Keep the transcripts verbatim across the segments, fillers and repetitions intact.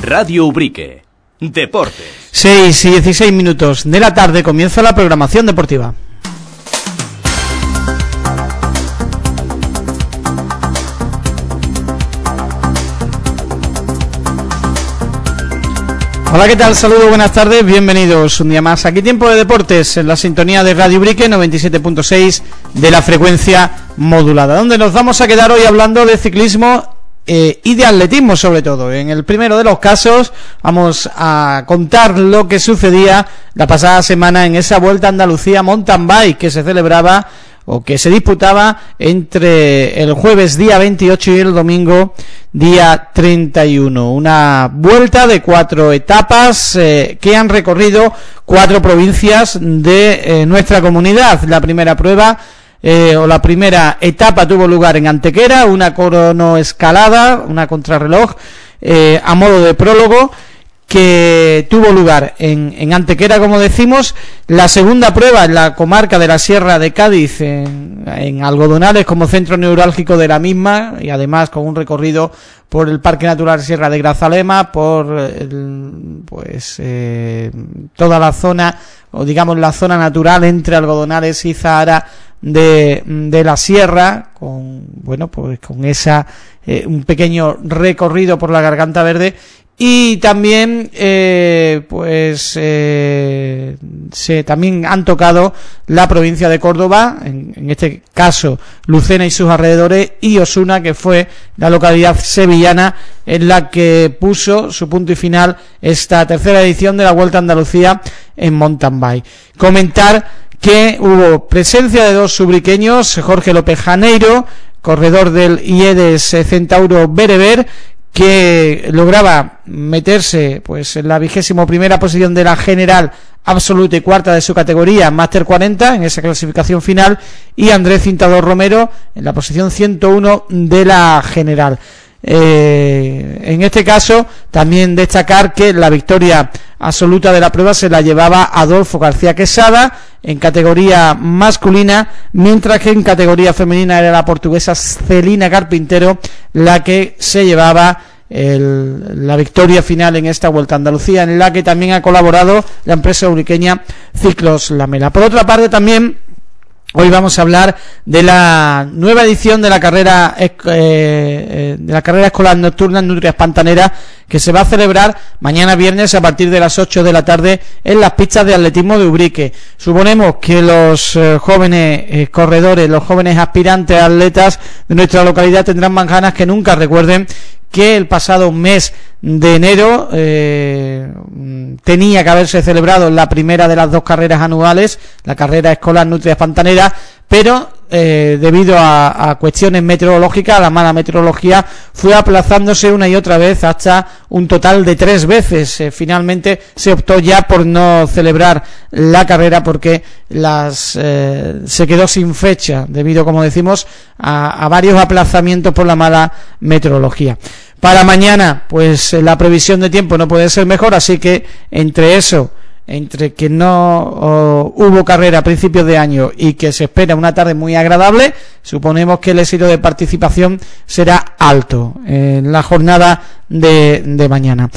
Radio Ubrique. Deportes. seis y dieciséis minutos de la tarde comienza la programación deportiva. Hola, ¿qué tal? Saludos, buenas tardes, bienvenidos un día más. Aquí Tiempo de Deportes en la sintonía de Radio Ubrique noventa y siete punto seis de la frecuencia modulada, donde nos vamos a quedar hoy hablando de ciclismo eh, y de atletismo sobre todo. En el primero de los casos vamos a contar lo que sucedía la pasada semana en esa Vuelta a Andalucía Mountain Bike que se celebraba o que se disputaba entre el jueves día veintiocho y el domingo día treinta y uno. Una vuelta de cuatro etapas eh, que han recorrido cuatro provincias de eh, nuestra comunidad. La primera prueba eh, o la primera etapa tuvo lugar en Antequera, una cronoescalada, una contrarreloj eh, a modo de prólogo, que tuvo lugar en, en Antequera, como decimos. La segunda prueba en la comarca de la Sierra de Cádiz, en, en Algodonales, como centro neurálgico de la misma, y además con un recorrido por el Parque Natural Sierra de Grazalema, por el, pues eh, toda la zona, o digamos la zona natural entre Algodonales y Zahara de, de la Sierra, con bueno pues con esa eh, un pequeño recorrido por la Garganta Verde. Y también eh, pues eh, se también han tocado la provincia de Córdoba, en, en este caso Lucena y sus alrededores, y Osuna, que fue la localidad sevillana en la que puso su punto y final esta tercera edición de la Vuelta a Andalucía en mountain bike. Comentar que hubo presencia de dos ubriqueños, Jorge López Janeiro, corredor del IEDES Centauro Bereber, que lograba meterse pues en la vigésimo primera posición de la general absoluta y cuarta de su categoría, Máster cuarenta, en esa clasificación final, y Andrés Cintador Romero en la posición ciento uno de la general. Eh, en este caso también destacar que la victoria absoluta de la prueba se la llevaba Adolfo García Quesada en categoría masculina, mientras que en categoría femenina era la portuguesa Celina Carpintero la que se llevaba el, la victoria final en esta Vuelta a Andalucía, en la que también ha colaborado la empresa ubriqueña Ciclos Lamela. Por otra parte, también hoy vamos a hablar de la nueva edición de la carrera eh, de la carrera escolar nocturna Nutrias Pantaneras, que se va a celebrar mañana viernes a partir de las ocho de la tarde en las pistas de atletismo de Ubrique. Suponemos que los eh, jóvenes eh, corredores, los jóvenes aspirantes atletas de nuestra localidad tendrán más ganas que nunca. Recuerden que el pasado mes de enero eh, tenía que haberse celebrado la primera de las dos carreras anuales, la carrera escolar Nutrias Pantaneras, pero eh, debido a, a cuestiones meteorológicas, a la mala meteorología, fue aplazándose una y otra vez hasta un total de tres veces. Eh, finalmente se optó ya por no celebrar la carrera porque las eh, se quedó sin fecha debido, como decimos, a, a varios aplazamientos por la mala meteorología. Para mañana, pues la previsión de tiempo no puede ser mejor, así que entre eso, entre que no oh, hubo carrera a principios de año y que se espera una tarde muy agradable, suponemos que el éxito de participación será alto en la jornada de, de mañana.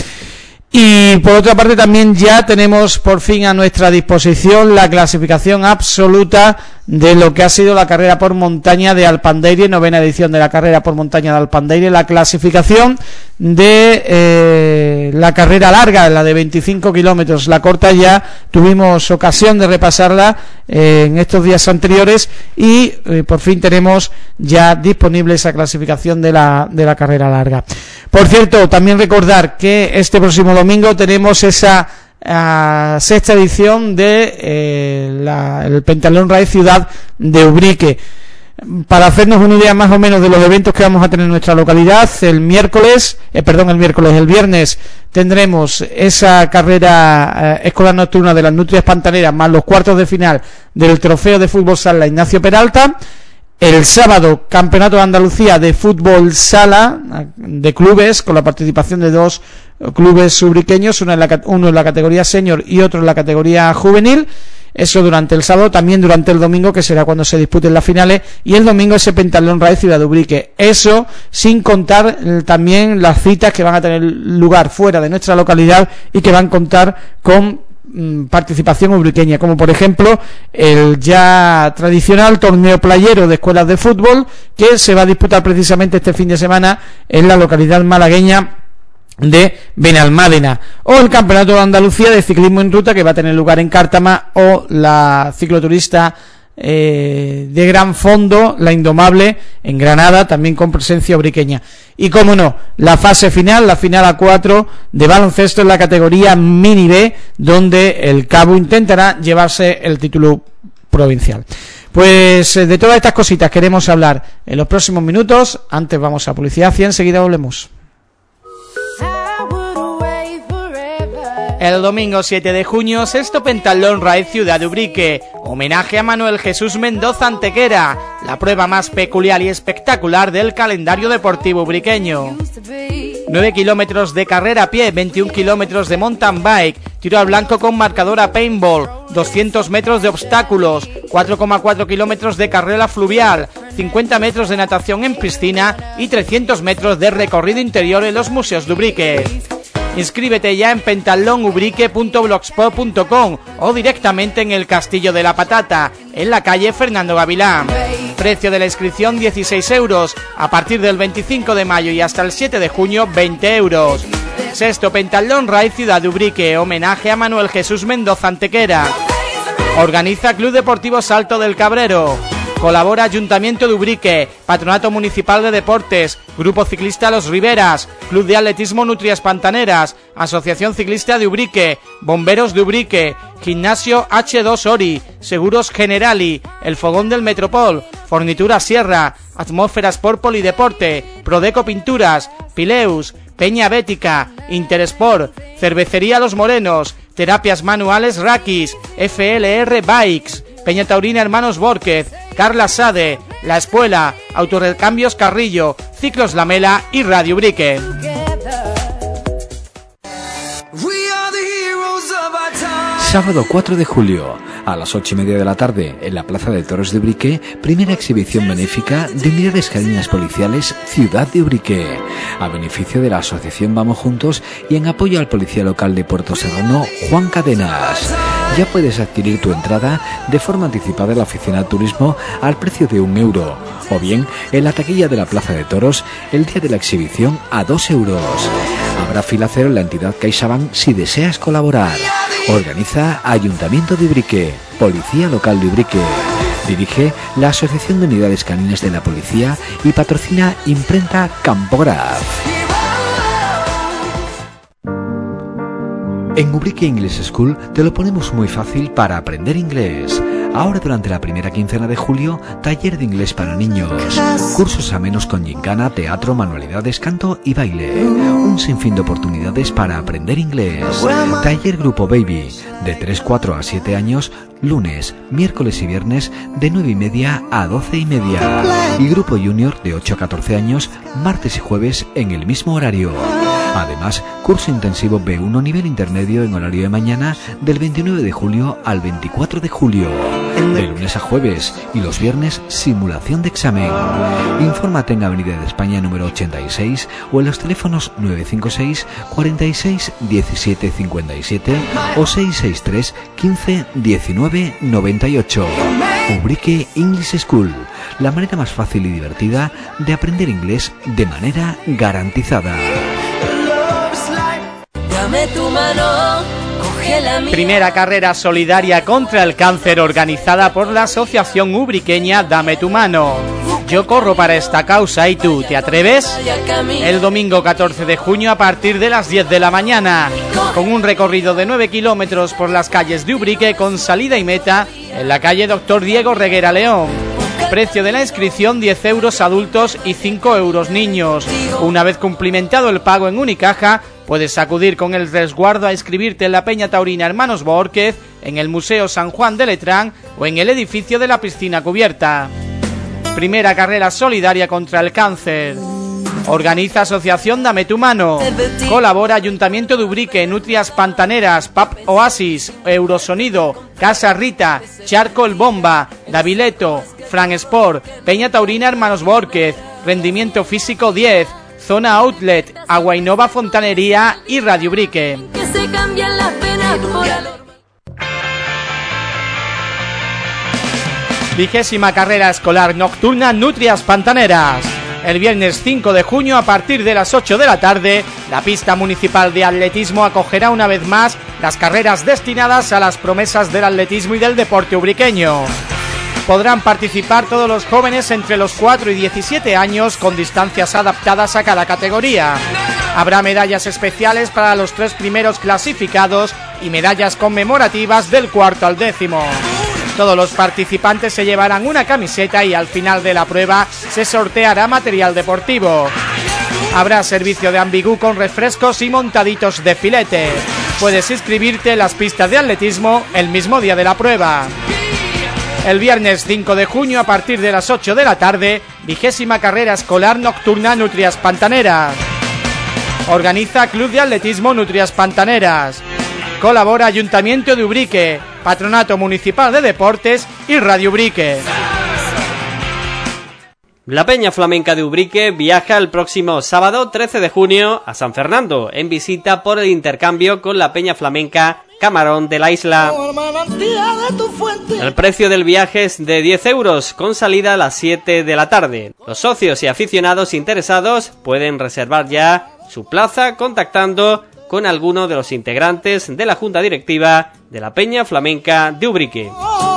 Y por otra parte también ya tenemos por fin a nuestra disposición la clasificación absoluta de lo que ha sido la carrera por montaña de Alpandeire, novena edición de la carrera por montaña de Alpandeire, la clasificación de eh, la carrera larga, la de veinticinco kilómetros. La corta ya tuvimos ocasión de repasarla eh, en estos días anteriores y eh, por fin tenemos ya disponible esa clasificación de la, de la carrera larga. Por cierto, también recordar que este próximo domingo tenemos esa Uh, sexta edición de eh, la, el Pentatlón Raid Ciudad de Ubrique. Para hacernos una idea más o menos de los eventos que vamos a tener en nuestra localidad, el miércoles, eh, perdón, el miércoles, el viernes tendremos esa carrera eh, escolar nocturna de las Nutrias Pantaneras más los cuartos de final del Trofeo de Fútbol Sala Ignacio Peralta. El sábado, Campeonato de Andalucía de Fútbol Sala de clubes, con la participación de dos clubes ubriqueños, uno en la, uno en la categoría senior y otro en la categoría juvenil. Eso durante el sábado, también durante el domingo, que será cuando se disputen las finales, y el domingo ese Pentatlón Raid Ciudad de Ubrique. Eso sin contar eh, también las citas que van a tener lugar fuera de nuestra localidad y que van a contar con mm, participación ubriqueña, como por ejemplo el ya tradicional torneo playero de escuelas de fútbol, que se va a disputar precisamente este fin de semana en la localidad malagueña de Benalmádena, o el Campeonato de Andalucía de Ciclismo en Ruta, que va a tener lugar en Cártama, o la cicloturista eh, de gran fondo, la Indomable, en Granada, también con presencia ubriqueña. Y como no, la fase final, la final a cuatro de baloncesto en la categoría Mini B, donde el Cabo intentará llevarse el título provincial. Pues de todas estas cositas queremos hablar en los próximos minutos. Antes vamos a publicidad y enseguida volvemos. El domingo siete de junio, sexto Pentatlón Raid Ciudad de Ubrique, homenaje a Manuel Jesús Mendoza Antequera, la prueba más peculiar y espectacular del calendario deportivo ubriqueño. nueve kilómetros de carrera a pie, veintiún kilómetros de mountain bike, tiro al blanco con marcador a paintball, doscientos metros de obstáculos, cuatro coma cuatro kilómetros de carrera fluvial, cincuenta metros de natación en piscina y trescientos metros de recorrido interior en los museos de Ubrique. Inscríbete ya en pentatlón ubrique punto blogspot punto com o directamente en el Castillo de la Patata, en la calle Fernando Gavilán. Precio de la inscripción dieciséis euros, a partir del veinticinco de mayo y hasta el siete de junio veinte euros. Sexto Pentatlón Raid Ciudad de Ubrique, homenaje a Manuel Jesús Mendoza Antequera. Organiza Club Deportivo Salto del Cabrero. Colabora Ayuntamiento de Ubrique, Patronato Municipal de Deportes, Grupo Ciclista Los Riberas, Club de Atletismo Nutrias Pantaneras, Asociación Ciclista de Ubrique, Bomberos de Ubrique, Gimnasio hache dos Ori, Seguros Generali, El Fogón del Metropol, Fornitura Sierra, Atmósfera Sport Polideporte, Prodeco Pinturas, Pileus, Peña Bética, Interesport, Cervecería Los Morenos, Terapias Manuales Rakis, F L R Bikes, Peña Taurina Hermanos Bórquez, Carla Sade, La Espuela, Autorecambios Carrillo, Ciclos Lamela y Radio Ubrique. Sábado cuatro de julio, a las ocho y media de la tarde, en la Plaza de Toros de Ubrique, primera exhibición benéfica de unidades caninas policiales Ciudad de Ubrique, a beneficio de la asociación Vamos Juntos y en apoyo al policía local de Puerto Serrano, Juan Cadenas. Ya puedes adquirir tu entrada de forma anticipada en la oficina de turismo al precio de un euro, o bien en la taquilla de la Plaza de Toros el día de la exhibición a dos euros. Habrá fila cero en la entidad CaixaBank si deseas colaborar. Organiza Ayuntamiento de Ubrique, Policía Local de Ubrique. Dirige la Asociación de Unidades Caninas de la Policía y patrocina Imprenta Campograf. En Ubrique English School te lo ponemos muy fácil para aprender inglés. Ahora durante la primera quincena de julio, taller de inglés para niños, cursos amenos con gincana, teatro, manualidades, canto y baile, un sinfín de oportunidades para aprender inglés. Taller Grupo Baby, de tres, cuatro a siete años, lunes, miércoles y viernes, de nueve y media a doce y media. Y Grupo Junior, de ocho a catorce años, martes y jueves en el mismo horario. Además, curso intensivo B uno nivel intermedio en horario de mañana del veintinueve de julio al veinticuatro de julio. De lunes a jueves y los viernes simulación de examen. Infórmate en Avenida de España número ochenta y seis o en los teléfonos nueve cinco seis, cuarenta y seis, diecisiete cincuenta y siete o seis seis tres, quince, diecinueve, noventa y ocho. Ubrique English School, la manera más fácil y divertida de aprender inglés de manera garantizada. Dame tu mano, coge la mía. Primera carrera solidaria contra el cáncer organizada por la asociación ubriqueña Dame tu mano. Yo corro para esta causa y tú, ¿te atreves? El domingo catorce de junio a partir de las diez de la mañana, con un recorrido de nueve kilómetros por las calles de Ubrique con salida y meta en la calle Doctor Diego Reguera León. Precio de la inscripción diez euros adultos y cinco euros niños. Una vez cumplimentado el pago en Unicaja, puedes acudir con el resguardo a inscribirte en la Peña Taurina Hermanos Bórquez, en el Museo San Juan de Letrán o en el edificio de la piscina cubierta. Primera carrera solidaria contra el cáncer. Organiza Asociación Dame tu Mano. Colabora Ayuntamiento de Ubrique, Nutrias Pantaneras, Pub Oasis, Eurosonido, Casa Rita, Charco El Bomba, Davileto, Fran Sport, Peña Taurina Hermanos Borquez, Rendimiento Físico diez, Zona Outlet, Agua Innova Fontanería y Radio Ubrique. Que se cambian las penas por alor. Vigésima carrera escolar nocturna Nutrias Pantaneras. El viernes cinco de junio a partir de las ocho de la tarde, la pista municipal de atletismo acogerá una vez más las carreras destinadas a las promesas del atletismo y del deporte ubriqueño. Podrán participar todos los jóvenes entre los cuatro y diecisiete años con distancias adaptadas a cada categoría. Habrá medallas especiales para los tres primeros clasificados y medallas conmemorativas del cuarto al décimo. Todos los participantes se llevarán una camiseta y al final de la prueba se sorteará material deportivo. Habrá servicio de ambigú con refrescos y montaditos de filete. Puedes inscribirte en las pistas de atletismo el mismo día de la prueba. El viernes cinco de junio a partir de las ocho de la tarde, vigésima carrera escolar nocturna Nutrias Pantaneras. Organiza Club de Atletismo Nutrias Pantaneras. Colabora Ayuntamiento de Ubrique, Patronato Municipal de Deportes y Radio Ubrique. La Peña Flamenca de Ubrique viaja el próximo sábado trece de junio a San Fernando en visita por el intercambio con la Peña Flamenca Camarón de la isla. El precio del viaje es de diez euros con salida a las siete de la tarde. Los socios y aficionados interesados pueden reservar ya su plaza contactando con alguno de los integrantes de la Junta Directiva de la Peña Flamenca de Ubrique.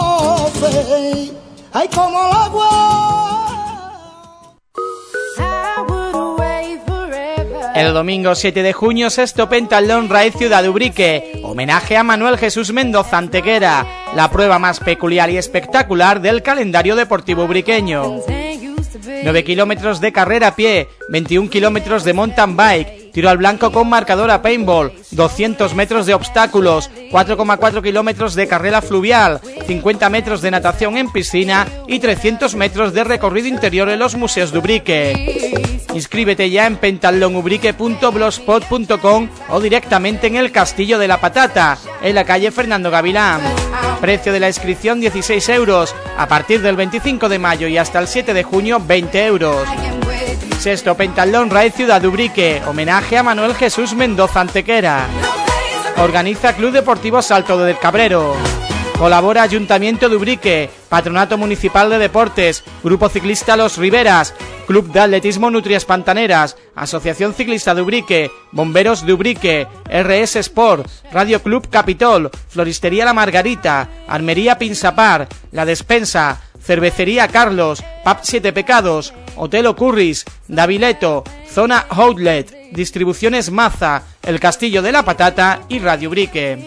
El domingo siete de junio, sexto Pentalón Raíz Ciudad de Ubrique, homenaje a Manuel Jesús Mendoza Antequera, la prueba más peculiar y espectacular del calendario deportivo ubriqueño. nueve kilómetros de carrera a pie, veintiún kilómetros de mountain bike, tiro al blanco con marcador a paintball, doscientos metros de obstáculos, cuatro coma cuatro kilómetros de carrera fluvial, cincuenta metros de natación en piscina y trescientos metros de recorrido interior en los museos de Ubrique. Inscríbete ya en pentallonubrique punto blogspot punto com o directamente en el Castillo de la Patata, en la calle Fernando Gavilán. Precio de la inscripción dieciséis euros, a partir del veinticinco de mayo y hasta el siete de junio veinte euros. Sexto Pentalón Raíz Ciudad de Ubrique, homenaje a Manuel Jesús Mendoza Antequera. Organiza Club Deportivo Salto del Cabrero. Colabora Ayuntamiento de Ubrique, Patronato Municipal de Deportes, Grupo Ciclista Los Riberas, Club de Atletismo Nutrias Pantaneras, Asociación Ciclista de Ubrique, Bomberos de Ubrique, R S Sport, Radio Club Capitol, Floristería La Margarita, Armería Pinsapar, La Despensa, Cervecería Carlos, Pub Siete Pecados, Hotel Ocurris, Davileto, Zona Outlet, Distribuciones Maza, El Castillo de la Patata y Radio Ubrique.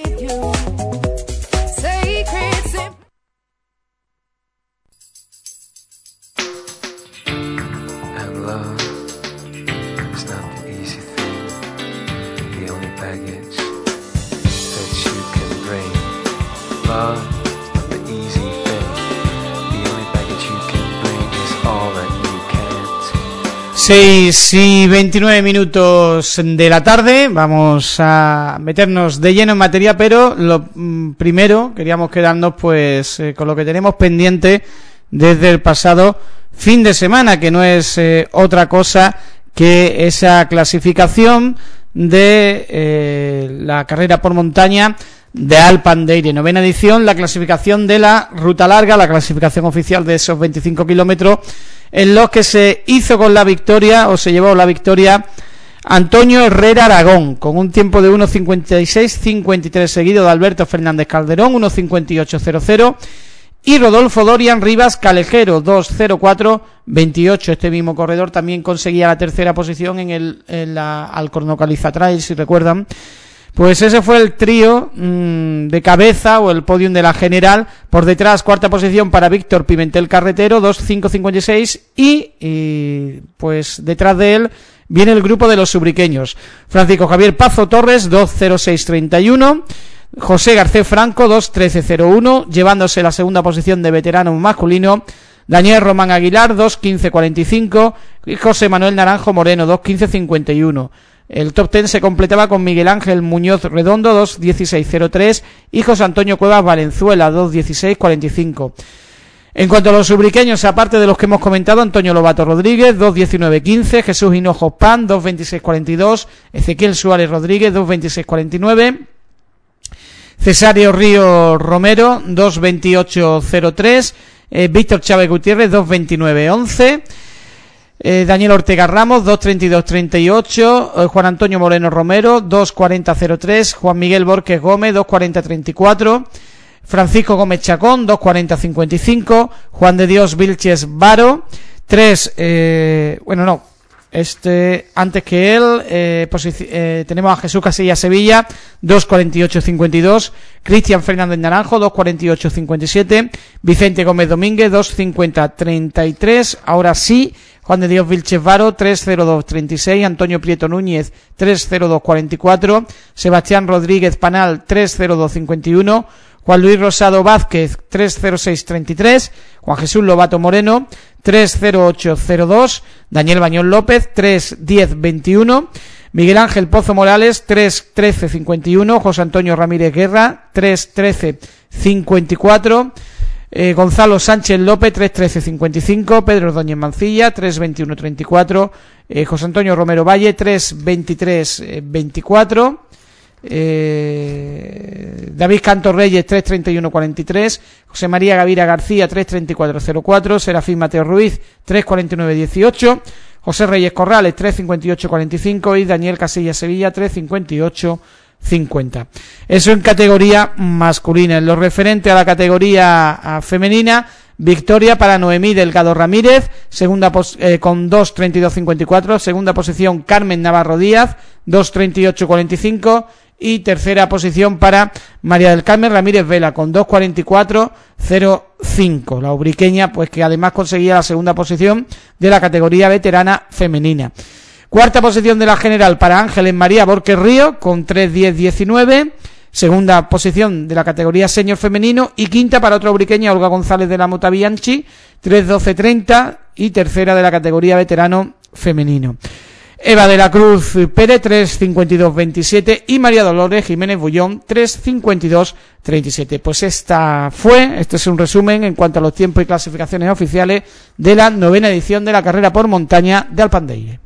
seis y veintinueve minutos de la tarde, vamos a meternos de lleno en materia, pero lo mm, primero queríamos quedarnos pues eh, con lo que tenemos pendiente desde el pasado fin de semana, que no es eh, otra cosa que esa clasificación de eh, la carrera por montaña de Alpandeire, novena edición, la clasificación de la ruta larga, la clasificación oficial de esos veinticinco kilómetros, en los que se hizo con la victoria, o se llevó la victoria, Antonio Herrera Aragón, con un tiempo de uno cincuenta y seis cincuenta y tres, seguido de Alberto Fernández Calderón, uno cincuenta y ocho cero cero, y Rodolfo Dorian Rivas Calejero, dos cero cuatro veintiocho. Este mismo corredor también conseguía la tercera posición en el en la Alcornocaliza Trail, si recuerdan. Pues ese fue el trío mmm, de cabeza, o el podium de la general. Por detrás, cuarta posición para Víctor Pimentel Carretero, dos cinco cincuenta y seis, y, y pues detrás de él viene el grupo de los ubriqueños. Francisco Javier Pazo Torres, dos cero seis treinta y uno, José Garcés Franco, dos trece cero uno, llevándose la segunda posición de veterano masculino, Daniel Román Aguilar, dos quince cuarenta y cinco, y José Manuel Naranjo Moreno, dos quince cincuenta y uno. El top diez se completaba con Miguel Ángel Muñoz Redondo, dos dieciséis cero tres, y José Antonio Cuevas Valenzuela, dos dieciséis cuarenta y cinco. En cuanto a los ubriqueños, aparte de los que hemos comentado, Antonio Lobato Rodríguez, dos diecinueve quince, Jesús Hinojos Pan, dos veintiséis cuarenta y dos, Ezequiel Suárez Rodríguez, dos veintiséis cuarenta y nueve, Cesario Río Romero, dos veintiocho cero tres, eh, Víctor Chávez Gutiérrez, dos veintinueve once, Eh, Daniel Ortega Ramos, dos treinta y dos treinta y ocho, eh, Juan Antonio Moreno Romero, dos cuarenta cero tres, Juan Miguel Borges Gómez, dos cuarenta treinta y cuatro, Francisco Gómez Chacón, dos cuarenta cincuenta y cinco, Juan de Dios Vilches Varo, tres, eh, bueno no, este antes que él, eh, eh, tenemos a Jesús Casilla Sevilla, dos cuarenta y ocho cincuenta y dos, Cristian Fernández Naranjo, dos cuarenta y ocho cincuenta y siete, Vicente Gómez Domínguez, dos cincuenta treinta y tres, ahora sí, Juan de Dios Vilches Varo, tres cero dos treinta y seis, Antonio Prieto Núñez, tres cero dos cuarenta y cuatro, Sebastián Rodríguez Panal, tres cero dos cincuenta y uno, Juan Luis Rosado Vázquez, tres cero seis treinta y tres, Juan Jesús Lobato Moreno, tres cero ocho cero dos, Daniel Bañón López, tres diez veintiuno, Miguel Ángel Pozo Morales, tres trece cincuenta y uno, José Antonio Ramírez Guerra, tres trece cincuenta y cuatro, Eh, Gonzalo Sánchez López, tres trece cincuenta y cinco, Pedro Ordóñez Mancilla, tres veintiuno treinta y cuatro, eh, José Antonio Romero Valle, tres veintitrés veinticuatro, eh, David Canto Reyes, tres treinta y uno cuarenta y tres, José María Gavira García, tres treinta y cuatro cero cuatro, Serafín Mateo Ruiz, tres cuarenta y nueve dieciocho, José Reyes Corrales, tres cincuenta y ocho cuarenta y cinco y Daniel Casilla Sevilla, tres cincuenta y ocho cincuenta. Eso en categoría masculina. En lo referente a la categoría femenina, victoria para Noemí Delgado Ramírez, segunda pos- eh, con dos treinta y dos cincuenta y cuatro, segunda posición Carmen Navarro Díaz, dos treinta y ocho cuarenta y cinco, y tercera posición para María del Carmen Ramírez Vela con dos cuarenta y cuatro cero cinco. La ubriqueña, pues que además conseguía la segunda posición de la categoría veterana femenina. Cuarta posición de la general para Ángeles María Borges Río con tres diez diecinueve, segunda posición de la categoría senior femenino, y quinta para otra ubriqueña, Olga González de la Mota Bianchi, tres doce treinta, y tercera de la categoría veterano femenino. Eva de la Cruz Pérez, tres cincuenta y dos veintisiete, y María Dolores Jiménez Bullón, tres cincuenta y dos treinta y siete. Pues esta fue, este es un resumen en cuanto a los tiempos y clasificaciones oficiales de la novena edición de la carrera por montaña de Alpandeire.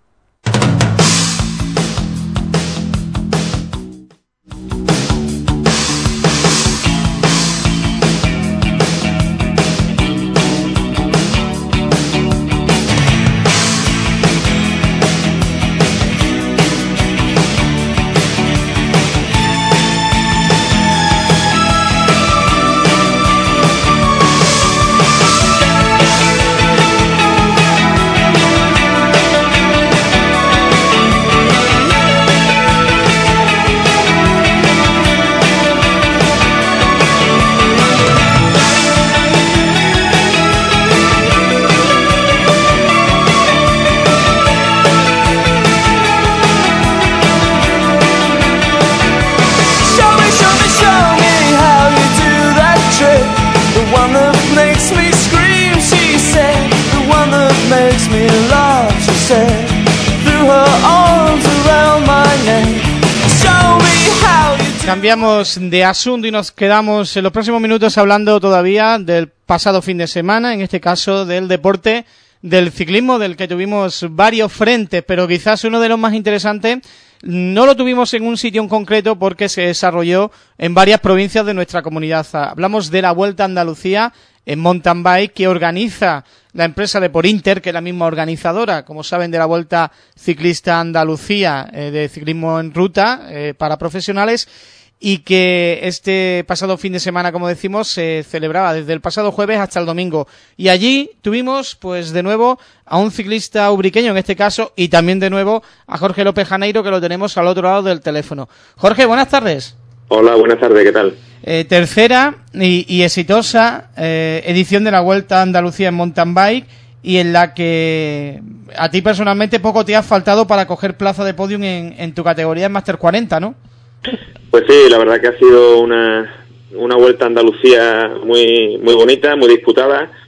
Cambiamos de asunto y nos quedamos en los próximos minutos hablando todavía del pasado fin de semana, en este caso del deporte del ciclismo, del que tuvimos varios frentes, pero quizás uno de los más interesantes no lo tuvimos en un sitio en concreto porque se desarrolló en varias provincias de nuestra comunidad. Hablamos de la Vuelta a Andalucía en mountain bike que organiza la empresa de Porinter, que es la misma organizadora, como saben, de la Vuelta Ciclista Andalucía eh, de ciclismo en ruta eh, para profesionales, y que este pasado fin de semana, como decimos, se celebraba desde el pasado jueves hasta el domingo. Y allí tuvimos, pues de nuevo, a un ciclista ubriqueño en este caso, y también de nuevo a Jorge López Janeiro, que lo tenemos al otro lado del teléfono. Jorge, buenas tardes. Hola, buenas tardes, ¿qué tal? Eh, tercera y, y exitosa eh, edición de la Vuelta a Andalucía en mountain bike, y en la que a ti personalmente poco te ha faltado para coger plaza de podium en, en tu categoría en Máster cuarenta, ¿no? Pues sí, la verdad que ha sido una, una Vuelta a Andalucía muy, muy bonita, muy disputada,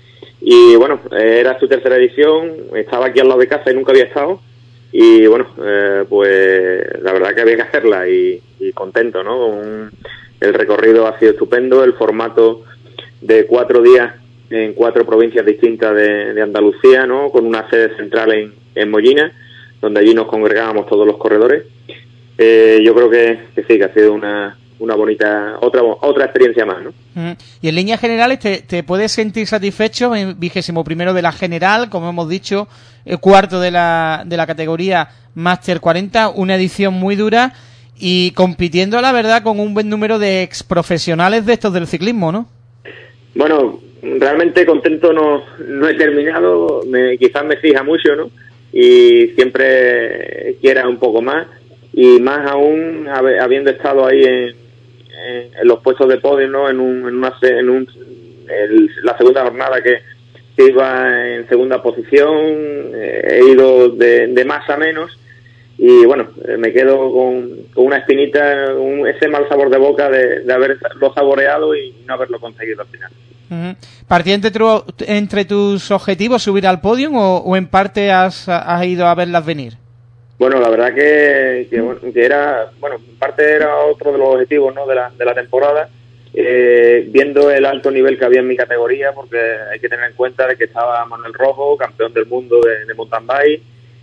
y bueno, era su tercera edición, estaba aquí al lado de casa y nunca había estado, y bueno, eh, pues la verdad que había que hacerla y, y contento, ¿no? Un, el recorrido ha sido estupendo, el formato de cuatro días en cuatro provincias distintas de, de Andalucía, ¿no? Con una sede central en, en Mollina, donde allí nos congregábamos todos los corredores. Eh, yo creo que, que sí, que ha sido una, una bonita, otra otra experiencia más, ¿no? Uh-huh. Y en líneas generales, ¿te, te puedes sentir satisfecho en vigésimo primero de la general, como hemos dicho, el cuarto de la, de la categoría Máster cuarenta, una edición muy dura y compitiendo, la verdad, con un buen número de exprofesionales de estos del ciclismo, ¿no? Bueno, realmente contento no, no he terminado, me, quizás me fija mucho, ¿no? Y siempre quiera un poco más, y más aún habiendo estado ahí en, en, en los puestos de podio, ¿no? En un, en una en un el, la segunda jornada que, que iba en segunda posición, eh, he ido de, de más a menos, y bueno, me quedo con, con una espinita, un, ese mal sabor de boca de, de haberlo saboreado y no haberlo conseguido al final. Uh-huh. ¿Partía entre, tu, entre tus objetivos subir al podio o, o en parte has, has ido a verlas venir? Bueno, la verdad que, que, bueno, que era, bueno, en parte era otro de los objetivos, ¿no? de la, de la temporada, eh, viendo el alto nivel que había en mi categoría, porque hay que tener en cuenta de que estaba Manuel Rojo, campeón del mundo de, de mountain bike,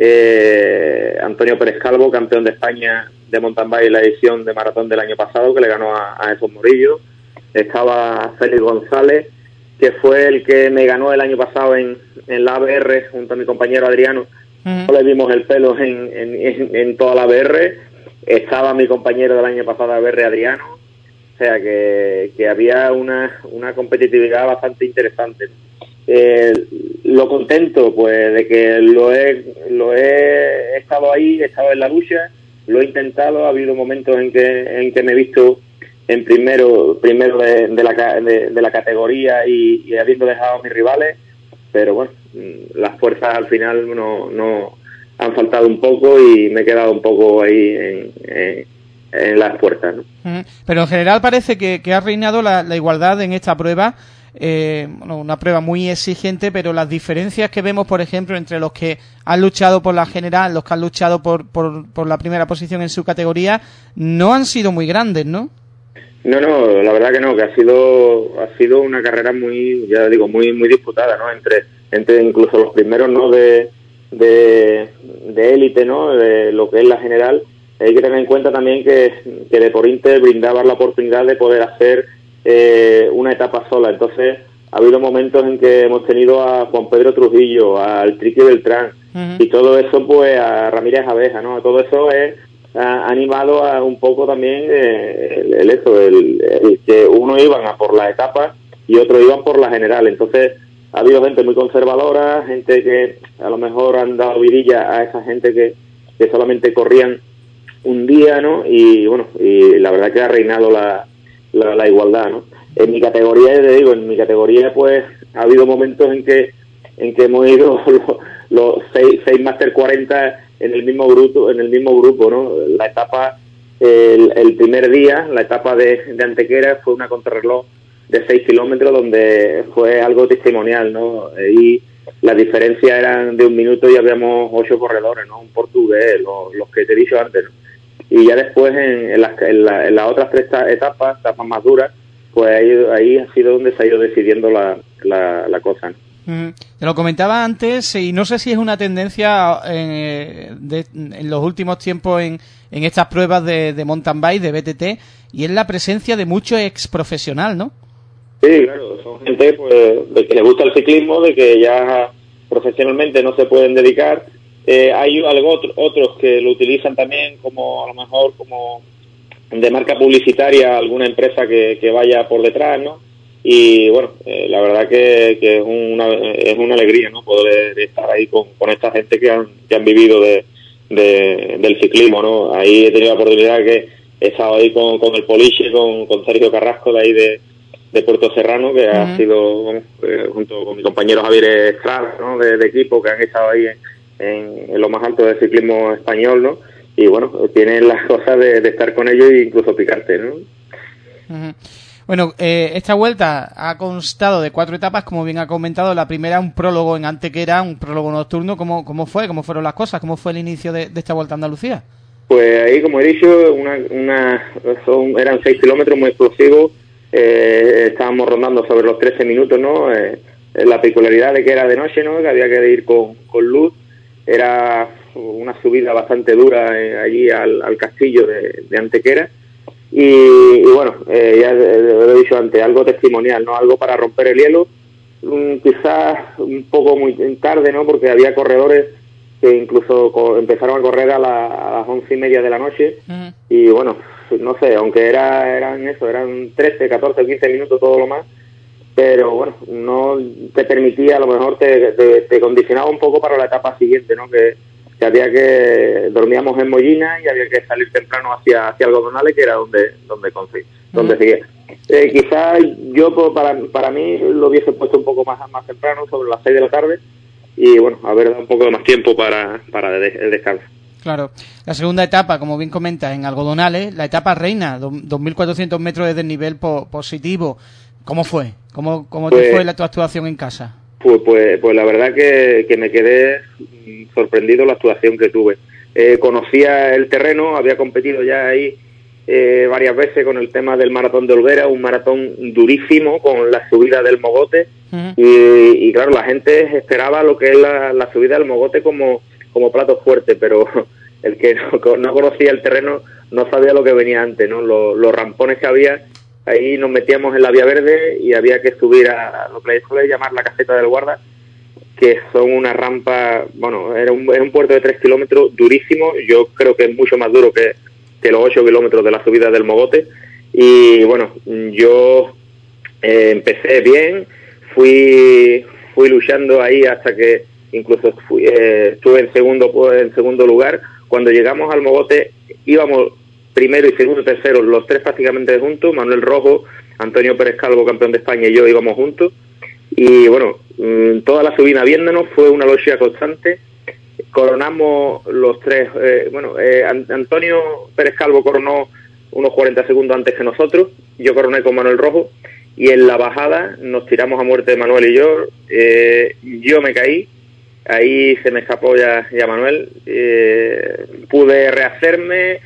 eh, Antonio Pérez Calvo, campeón de España de mountain bike en la edición de maratón del año pasado, que le ganó a, a esos Morillo. Estaba Félix González, que fue el que me ganó el año pasado en, en la A B R junto a mi compañero Adriano. Uh-huh. No le vimos el pelo en, en, en, en toda la A B R. Estaba mi compañero del año pasado de A B R, Adriano. O sea que, que había una, una competitividad bastante interesante. Eh, lo contento pues de que lo he, lo he estado ahí, he estado en la lucha, lo he intentado. Ha habido momentos en que, en que me he visto en primero primero de, de, la, de, de la categoría y, y habiendo dejado a mis rivales, pero bueno, las fuerzas al final no, no han faltado un poco y me he quedado un poco ahí en, en, en las puertas, ¿no? Pero en general parece que, que ha reinado la, la igualdad en esta prueba, eh, bueno, una prueba muy exigente, pero las diferencias que vemos, por ejemplo, entre los que han luchado por la general, los que han luchado por, por, por la primera posición en su categoría, no han sido muy grandes, ¿no? No, no, la verdad que no, que ha sido ha sido una carrera muy, ya digo, muy muy disputada, ¿no? Entre entre incluso los primeros, ¿no? De de de élite, ¿no? De lo que es la general. Hay que tener en cuenta también que, que Deporinter brindaba la oportunidad de poder hacer eh, una etapa sola. Entonces ha habido momentos en que hemos tenido a Juan Pedro Trujillo, al Triqui Beltrán, uh-huh. y todo eso, pues a Ramírez Abeja, ¿no? Todo eso es ha animado a un poco también eh, el, el eso, el, el que uno iban a por la etapa y otros iban por la general. Entonces ha habido gente muy conservadora, gente que a lo mejor han dado vidilla a esa gente que, que solamente corrían un día, ¿no? Y bueno, y la verdad que ha reinado la, la, la igualdad, ¿no? En mi categoría, te digo, en mi categoría pues ha habido momentos en que en que hemos ido los, los seis, seis Máster cuarenta en el mismo grupo, en el mismo grupo, ¿no? La etapa, el, el primer día, la etapa de, de Antequera fue una contrarreloj de seis kilómetros donde fue algo testimonial, ¿no? Y las diferencias eran de un minuto y habíamos ocho corredores, ¿no? Un portugués, los, los que te he dicho antes, ¿no? Y ya después en, en, las, en, la, en las otras tres etapas, etapas más duras, pues ahí, ahí ha sido donde se ha ido decidiendo la, la, la cosa, ¿no? Mm, te lo comentaba antes y no sé si es una tendencia en, de, en los últimos tiempos en, en estas pruebas de, de mountain bike, de B T T, y es la presencia de mucho ex profesional, ¿no? Sí, claro, son gente pues de que le gusta el ciclismo, de que ya profesionalmente no se pueden dedicar. Eh, hay algo otro, otros que lo utilizan también como a lo mejor como de marca publicitaria, alguna empresa que, que vaya por detrás, ¿no? Y bueno, eh, la verdad que, que es una es una alegría, ¿no? Poder estar ahí con, con esta gente que han, que han vivido de, de del ciclismo, ¿no? Ahí he tenido la oportunidad que he estado ahí con, con el Poliche, con, con Sergio Carrasco de ahí de, de Puerto Serrano, que uh-huh. ha sido, bueno, eh, junto con mi compañero Javier Estrada, ¿no? De, de equipo, que han estado ahí en, en, en lo más alto del ciclismo español, ¿no? Y bueno, tienen las cosas de, de estar con ellos e incluso picarte, ¿no? Uh-huh. Bueno, eh, esta vuelta ha constado de cuatro etapas, como bien ha comentado. La primera, un prólogo en Antequera, un prólogo nocturno. ¿Cómo, cómo fue? ¿Cómo fueron las cosas? ¿Cómo fue el inicio de, de esta Vuelta a Andalucía? Pues ahí, como he dicho, una, una, son, eran seis kilómetros muy explosivos. Eh, estábamos rondando sobre los trece minutos, ¿no? Eh, la peculiaridad de que era de noche, ¿no? Que había que ir con, con luz. Era una subida bastante dura eh, allí al, al castillo de, de Antequera. Y, y bueno, eh, ya lo he dicho antes, algo testimonial, ¿no? Algo para romper el hielo. Um, quizás un poco muy tarde, ¿no? Porque había corredores que incluso co- empezaron a correr a, la, a las once y media de la noche. Uh-huh. Y bueno, no sé, aunque era eran eso, eran trece, catorce, quince minutos, todo lo más. Pero bueno, no te permitía, a lo mejor te, te, te condicionaba un poco para la etapa siguiente, ¿no? Que, que había que, dormíamos en Mollina y había que salir temprano hacia hacia Algodonales, que era donde donde conseguí, donde seguía. Eh, quizás yo, pues, para para mí, lo hubiese puesto un poco más más temprano, sobre las seis de la tarde, y bueno, haber dado un poco de más tiempo para, para el descanso. Claro. La segunda etapa, como bien comentas, en Algodonales, la etapa reina, dos mil cuatrocientos metros de desnivel po- positivo. ¿Cómo fue? ¿Cómo, cómo pues, te fue la, tu actuación en casa? Pues, pues, pues la verdad que, que me quedé sorprendido la actuación que tuve. Eh, conocía el terreno, había competido ya ahí eh, varias veces con el tema del maratón de Olvera, un maratón durísimo con la subida del Mogote. Uh-huh. y, y claro, la gente esperaba lo que es la, la subida del Mogote como, como plato fuerte, pero el que no, no conocía el terreno no sabía lo que venía antes, ¿no? Los, los rampones que había. Ahí nos metíamos en la vía verde y había que subir a lo que se suele llamar la caseta del Guarda, que son una rampa, bueno, era un, era un puerto de tres kilómetros durísimo. Yo creo que es mucho más duro que, que los ocho kilómetros de la subida del Mogote. Y bueno, yo eh, empecé bien, fui fui luchando ahí hasta que incluso fui, eh, estuve en segundo, pues, en segundo lugar. Cuando llegamos al Mogote íbamos primero y segundo, tercero, los tres prácticamente juntos. Manuel Rojo, Antonio Pérez Calvo, campeón de España, y yo íbamos juntos. Y bueno, toda la subida viéndonos, fue una lucha constante. Coronamos los tres, eh, bueno, eh, Antonio Pérez Calvo coronó unos cuarenta segundos antes que nosotros, yo coroné con Manuel Rojo, y en la bajada nos tiramos a muerte Manuel y yo. Eh, yo me caí, ahí se me escapó ya, ya Manuel, eh, pude rehacerme,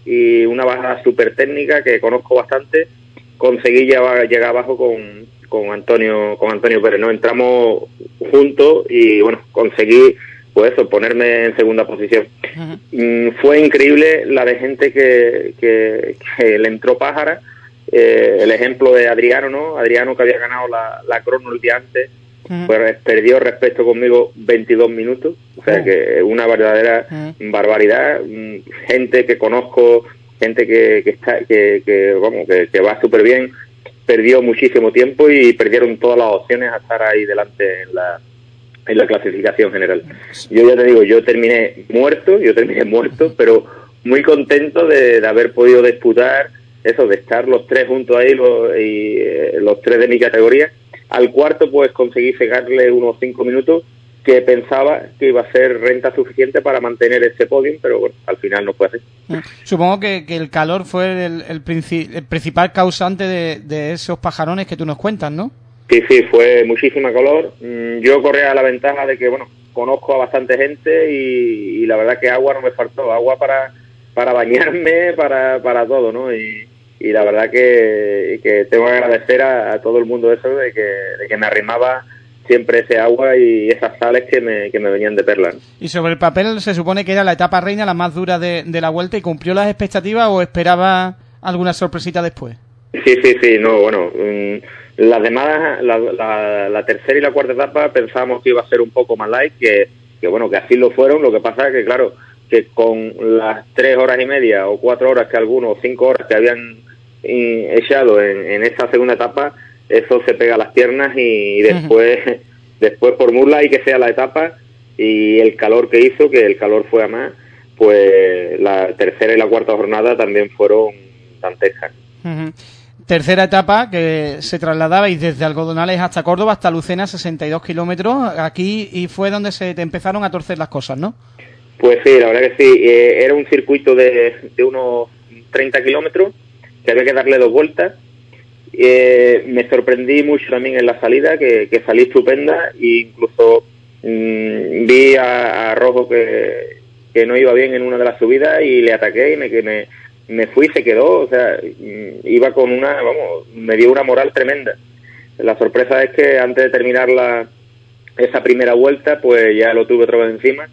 y una bajada súper técnica que conozco bastante, conseguí llegar, llegar abajo con, con Antonio con Antonio Pérez, ¿no? Entramos juntos y bueno, conseguí pues eso, ponerme en segunda posición. Uh-huh. Mm, fue increíble la de gente que, que, que le entró pájara, eh, el ejemplo de Adriano, ¿no? Adriano, que había ganado la, la crono el día antes, Uh-huh. pues perdió respecto conmigo veintidós minutos, o sea, uh-huh. que una verdadera uh-huh. barbaridad. Gente que conozco, gente que que está que, que vamos que, que va súper bien, perdió muchísimo tiempo y perdieron todas las opciones a estar ahí delante en la en la clasificación general. Yo ya te digo, yo terminé muerto, yo terminé muerto, pero muy contento de, de haber podido disputar eso, de estar los tres juntos ahí, los, y eh, los tres de mi categoría. Al cuarto pues conseguí cegarle unos cinco minutos, que pensaba que iba a ser renta suficiente para mantener ese podio, pero bueno, al final no fue así. Supongo que, que el calor fue el, el, princi- el principal causante de, de esos pajarones que tú nos cuentas, ¿no? Sí, sí, fue muchísima calor. Yo corría la ventaja de que, bueno, conozco a bastante gente y, y la verdad que agua no me faltó, agua para para bañarme, para para todo, ¿no? Y y la verdad que, que tengo que agradecer a, a todo el mundo eso de que, de que me arrimaba siempre ese agua y esas sales que me, que me venían de perlas. Y sobre el papel se supone que era la etapa reina, la más dura de, de la vuelta, ¿y cumplió las expectativas o esperaba alguna sorpresita después? Sí, sí, sí, no, bueno, mmm, las demás, la, la, la tercera y la cuarta etapa pensábamos que iba a ser un poco más light, que, que bueno, que así lo fueron. Lo que pasa es que, claro, que con las tres horas y media o cuatro horas que algunos, cinco horas que habían echado en, en esta segunda etapa, eso se pega a las piernas y después uh-huh. después por muy light que sea la etapa y el calor que hizo, que el calor fue a más, pues la tercera y la cuarta jornada también fueron dantescas. Uh-huh. Tercera etapa que se trasladabais desde Algodonales hasta Córdoba, hasta Lucena, sesenta y dos kilómetros, aquí, y fue donde se te empezaron a torcer las cosas, ¿no? Pues sí, la verdad que sí, eh, era un circuito de, de unos treinta kilómetros, que había que darle dos vueltas, Eh, me sorprendí mucho también en la salida, que, que salí estupenda, e incluso mmm, vi a, a Rojo que, que no iba bien en una de las subidas y le ataqué y me, que me, me fui y se quedó, o sea, iba con una, vamos, me dio una moral tremenda. La sorpresa es que antes de terminar la, esa primera vuelta, pues ya lo tuve otra vez encima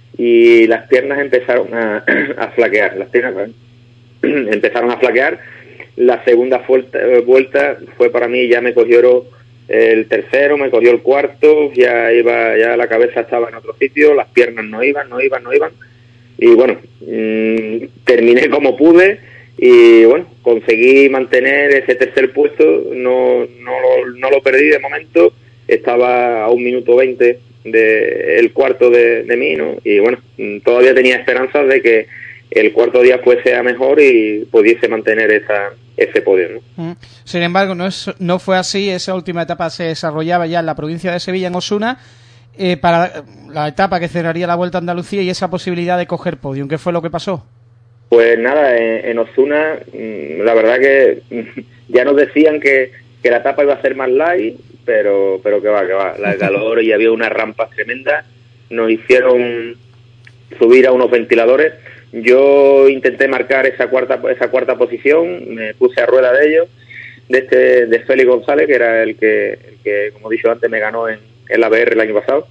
y las piernas empezaron a, a flaquear, las piernas ¿eh? empezaron a flaquear. La segunda vuelta, vuelta fue para mí, ya me cogió el tercero, me cogió el cuarto, ya iba, ya la cabeza estaba en otro sitio, las piernas no iban, no iban, no iban, y bueno, mmm, terminé como pude, y bueno, conseguí mantener ese tercer puesto, no, no, lo, no lo perdí de momento, estaba a un minuto veinte de el cuarto de, de mí, ¿no? Y bueno, todavía tenía esperanzas de que el cuarto día fuese a mejor y pudiese mantener esa ese podio, ¿no? Sin embargo, no es, no fue así. Esa última etapa se desarrollaba ya en la provincia de Sevilla, en Osuna, eh, para la etapa que cerraría la Vuelta a Andalucía y esa posibilidad de coger podio. ¿Qué fue lo que pasó? Pues nada, en, en Osuna, la verdad que ya nos decían que, que la etapa iba a ser más light, pero pero que va, que va, la calor y había unas rampas tremendas, nos hicieron subir a unos ventiladores. Yo intenté marcar esa cuarta esa cuarta posición, me puse a rueda de ellos, de este de Félix González, que era el que, el que como he dicho antes, me ganó en, en la B R el año pasado.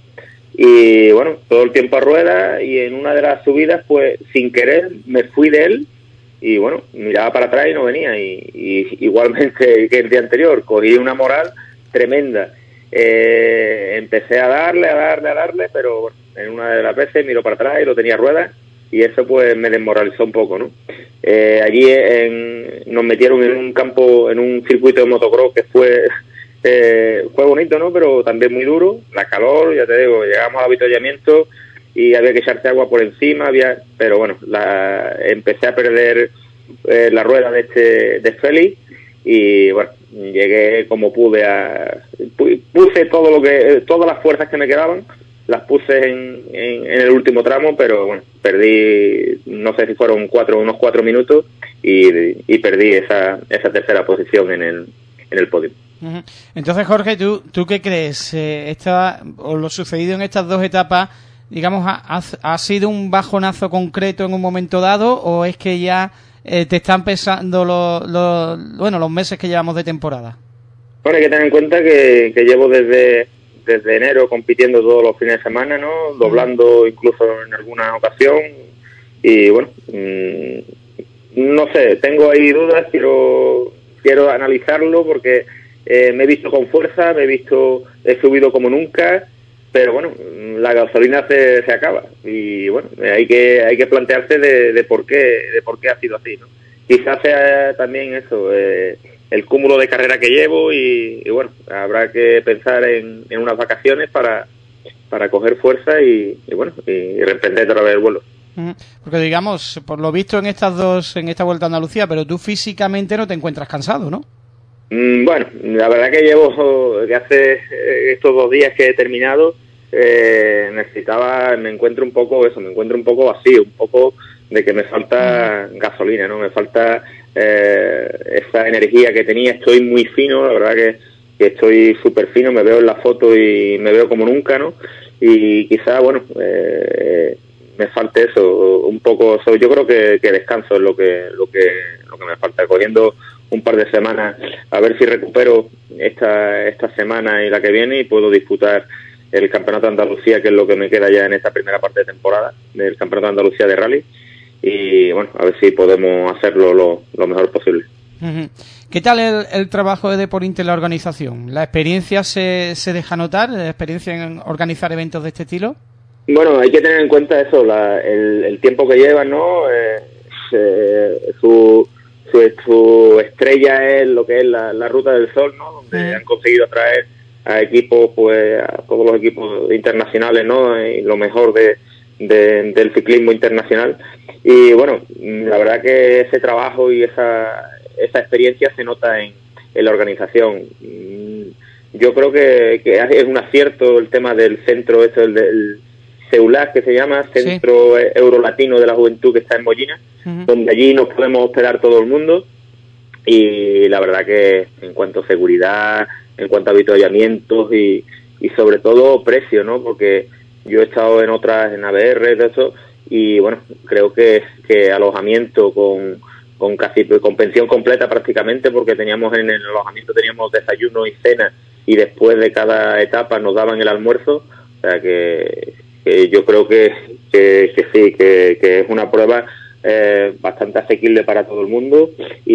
Y bueno, todo el tiempo a rueda, y en una de las subidas, pues sin querer, me fui de él, y bueno, miraba para atrás y no venía, y, y igualmente que el día anterior, cogí una moral tremenda. Eh, empecé a darle, a darle, a darle, pero bueno, en una de las veces miro para atrás y lo tenía a ruedas, y eso pues me desmoralizó un poco, ¿no? Eh, allí en, nos metieron en un campo, en un circuito de motocross que fue eh, fue bonito, ¿no? Pero también muy duro, la calor, ya te digo, llegamos al avituallamiento y había que echarse agua por encima, había, pero bueno, la, empecé a perder eh, la rueda de este de Félix y bueno, llegué como pude a puse todo lo que todas las fuerzas que me quedaban, las puse en, en, en el último tramo, pero bueno, perdí, no sé si fueron cuatro, unos cuatro minutos y, y perdí esa, esa tercera posición en el, en el podio. Entonces, Jorge, ¿tú, tú qué crees? Eh, esta, o lo sucedido en estas dos etapas, digamos, ha, ha sido un bajonazo concreto en un momento dado, o es que ya eh, te están pesando los, los, bueno, los meses que llevamos de temporada? Bueno, hay que tener en cuenta que, que llevo desde desde enero compitiendo todos los fines de semana, ¿no? Doblando incluso en alguna ocasión, y bueno, mmm, no sé, tengo ahí dudas, quiero quiero analizarlo porque eh, me he visto con fuerza, me he visto, he subido como nunca, pero bueno, la gasolina se, se acaba y bueno, hay que hay que plantearse de, de por qué de por qué ha sido así, ¿no? Quizás sea también eso, eh, el cúmulo de carrera que llevo y, y bueno, habrá que pensar en, en unas vacaciones para, para coger fuerza y, y bueno, y reemprender otra vez el vuelo. Porque digamos, por lo visto en estas dos, en esta Vuelta a Andalucía, pero tú físicamente no te encuentras cansado, ¿no? Mm, bueno, la verdad que llevo, que hace estos dos días que he terminado, eh, necesitaba, me encuentro un poco eso, me encuentro un poco vacío, un poco de que me falta uh-huh. gasolina, ¿no? Me falta eh, esa energía que tenía, estoy muy fino, la verdad que, que estoy súper fino, me veo en la foto y me veo como nunca, ¿no? Y quizá, bueno, eh, me falte eso, un poco, so, yo creo que, que descanso es lo que, lo que, lo que me falta, cogiendo un par de semanas, a ver si recupero esta, esta semana y la que viene y puedo disputar el Campeonato de Andalucía, que es lo que me queda ya en esta primera parte de temporada del Campeonato de Andalucía de Rally, y bueno, a ver si podemos hacerlo lo, lo mejor posible. ¿Qué tal el, el trabajo de Deporinte en la organización? ¿La experiencia se, se deja notar, la experiencia en organizar eventos de este estilo? Bueno, hay que tener en cuenta eso, la, el, el tiempo que llevan, ¿no? Eh, eh, su, su, su estrella es lo que es la, la Ruta del Sol, ¿no? Donde uh-huh. han conseguido atraer a equipos, pues a todos los equipos internacionales, ¿no? Y lo mejor de, de del ciclismo internacional. Y bueno, la verdad que ese trabajo y esa esa experiencia se nota en, en la organización. Yo creo que, que es un acierto el tema del centro, esto el del CEULAS, que se llama Centro sí. Eurolatino de la Juventud, que está en Mollina, uh-huh. donde allí nos podemos hospedar todo el mundo. y la verdad que en cuanto a seguridad, en cuanto a avituallamientos y, y sobre todo precio, ¿no? Porque yo he estado en otras, en A B R, de eso, y bueno, creo que, que alojamiento con, con casi con pensión completa prácticamente, porque teníamos en el alojamiento teníamos desayuno y cena, y después de cada etapa nos daban el almuerzo, o sea que, que yo creo que, que, que sí, que, que es una prueba Eh, bastante asequible para todo el mundo,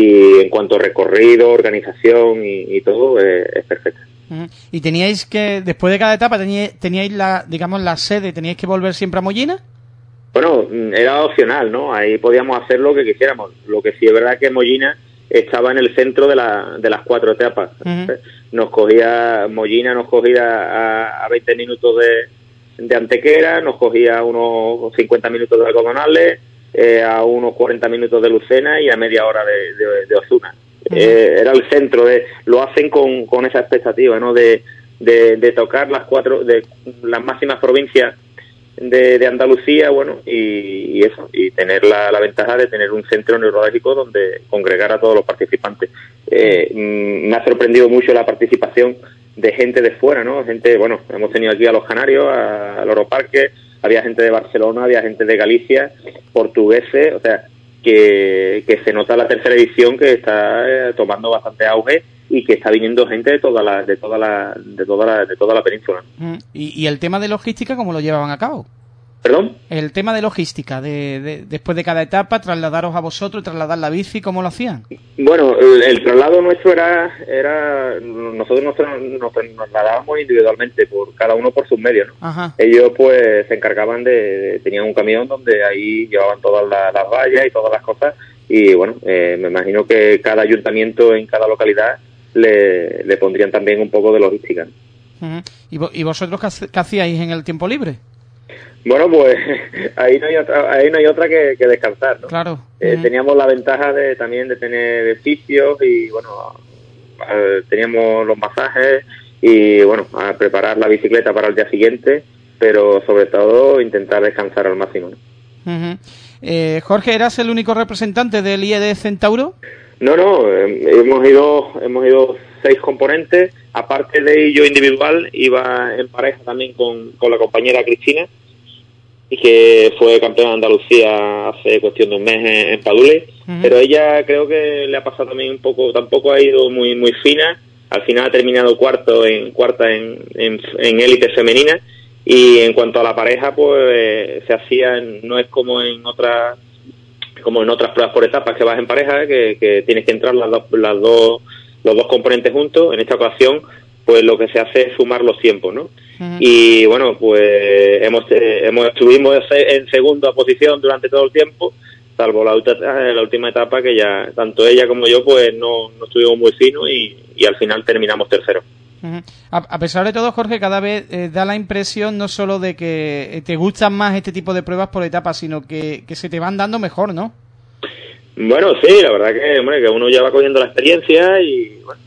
y en cuanto a recorrido, organización y, y todo, eh, es perfecta. Uh-huh. Y teníais que, después de cada etapa, teníais, teníais la, digamos, la sede, teníais que volver siempre a Mollina. Bueno, era opcional, ¿no? Ahí podíamos hacer lo que quisiéramos. Lo que sí es verdad que Mollina estaba en el centro de, la, de las cuatro etapas. Uh-huh. Nos cogía, Mollina nos cogía a, a veinte minutos de, de Antequera, nos cogía unos cincuenta minutos de Algodonales, Eh, a unos cuarenta minutos de Lucena y a media hora de, de, de Osuna. Uh-huh. Eh, era el centro, de, lo hacen con, con esa expectativa, ¿no? De, de, de tocar las cuatro, de las máximas provincias de, de Andalucía, bueno, y, y eso, y tener la, la ventaja de tener un centro neurológico donde congregar a todos los participantes. Eh, me ha sorprendido mucho la participación de gente de fuera, ¿no? Gente, bueno, hemos tenido aquí a los Canarios, a, a Loro Parque, había gente de Barcelona, había gente de Galicia, portugueses, o sea, que, que se nota la tercera edición que está eh, tomando bastante auge y que está viniendo gente de toda la de toda la de toda la de toda la península. ¿Y, y el tema de logística cómo lo llevaban a cabo? ¿Perdón? El tema de logística, de, de después de cada etapa, trasladaros a vosotros, trasladar la bici, ¿cómo lo hacían? Bueno, el, el traslado nuestro era, era nosotros nos, nos, nos trasladábamos individualmente, por cada uno por sus medios, ¿no? Ajá. Ellos pues se encargaban de, de, tenían un camión donde ahí llevaban todas las, las vallas y todas las cosas, y bueno, eh, me imagino que cada ayuntamiento en cada localidad le, le pondrían también un poco de logística. Uh-huh. ¿Y, vo, ¿Y vosotros qué, qué hacíais en el tiempo libre? Bueno, pues ahí no hay otra, ahí no hay otra que, que descansar, ¿no? Claro. Eh, uh-huh. Teníamos la ventaja de también de tener sitios y bueno, eh, teníamos los masajes y bueno, a preparar la bicicleta para el día siguiente, pero sobre todo intentar descansar al máximo, ¿no? Uh-huh. Eh, Jorge, ¿eras el único representante del I E D Centauro? No, no, eh, hemos ido, hemos ido seis componentes. Aparte de yo individual, iba en pareja también con, con la compañera Cristina, y que fue campeona de Andalucía hace cuestión de un mes en, en Padule. Uh-huh. Pero ella creo que le ha pasado también un poco, tampoco ha ido muy muy fina. Al final ha terminado cuarto en cuarta en, en, en élite femenina. Y en cuanto a la pareja, pues eh, se hacía, no es como en otras como en otras pruebas por etapas que vas en pareja, que, que tienes que entrar las dos, las dos los dos componentes juntos. En esta ocasión, pues lo que se hace es sumar los tiempos, ¿no? Uh-huh. Y bueno, pues hemos, eh, hemos estuvimos en segunda posición durante todo el tiempo, salvo la, la última etapa, que ya tanto ella como yo pues no, no estuvimos muy finos y, y al final terminamos tercero. Uh-huh. A, a pesar de todo, Jorge, cada vez eh, da la impresión no solo de que te gustan más este tipo de pruebas por etapas, sino que, que se te van dando mejor, ¿no? Bueno, sí, la verdad que, hombre, que uno ya va cogiendo la experiencia y, bueno,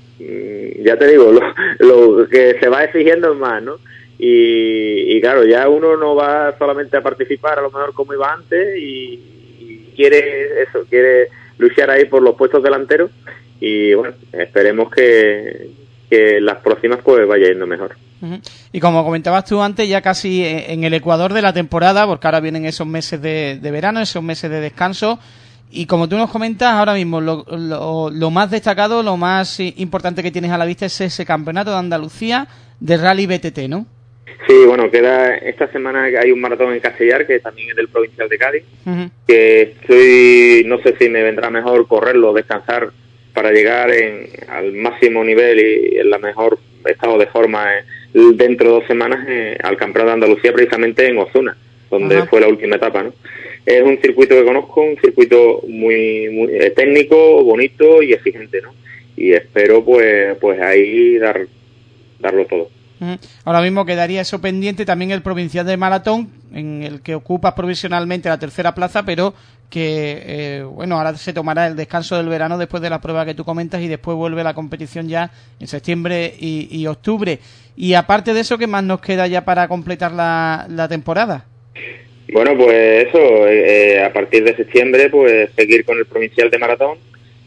ya te digo, lo, lo que se va exigiendo es más, ¿no? Y, y claro, ya uno no va solamente a participar a lo mejor como iba antes y, y quiere eso, quiere luchar ahí por los puestos delanteros y, bueno, esperemos que, que las próximas pues vaya yendo mejor. Uh-huh. Y como comentabas tú antes, ya casi en el ecuador de la temporada, porque ahora vienen esos meses de, de verano, esos meses de descanso. Y como tú nos comentas, ahora mismo lo, lo, lo más destacado, lo más importante que tienes a la vista es ese campeonato de Andalucía de Rally B T T, ¿no? Sí, bueno, queda esta semana hay un maratón en Castellar, que también es del Provincial de Cádiz, uh-huh. que estoy, no sé si me vendrá mejor correrlo, descansar para llegar en, al máximo nivel y en la mejor estado de forma eh, dentro de dos semanas eh, al campeonato de Andalucía, precisamente en Osuna, donde uh-huh. fue la última etapa, ¿no? Es un circuito que conozco, un circuito muy, muy eh, técnico, bonito y exigente, ¿no? Y espero, pues, pues ahí dar darlo todo. Uh-huh. Ahora mismo quedaría eso pendiente, también el provincial de maratón, en el que ocupas provisionalmente la tercera plaza, pero que, eh, bueno, ahora se tomará el descanso del verano después de la prueba que tú comentas y después vuelve la competición ya en septiembre y, y octubre. Y aparte de eso, ¿qué más nos queda ya para completar la, la temporada? Bueno, pues eso, eh, a partir de septiembre, pues seguir con el provincial de maratón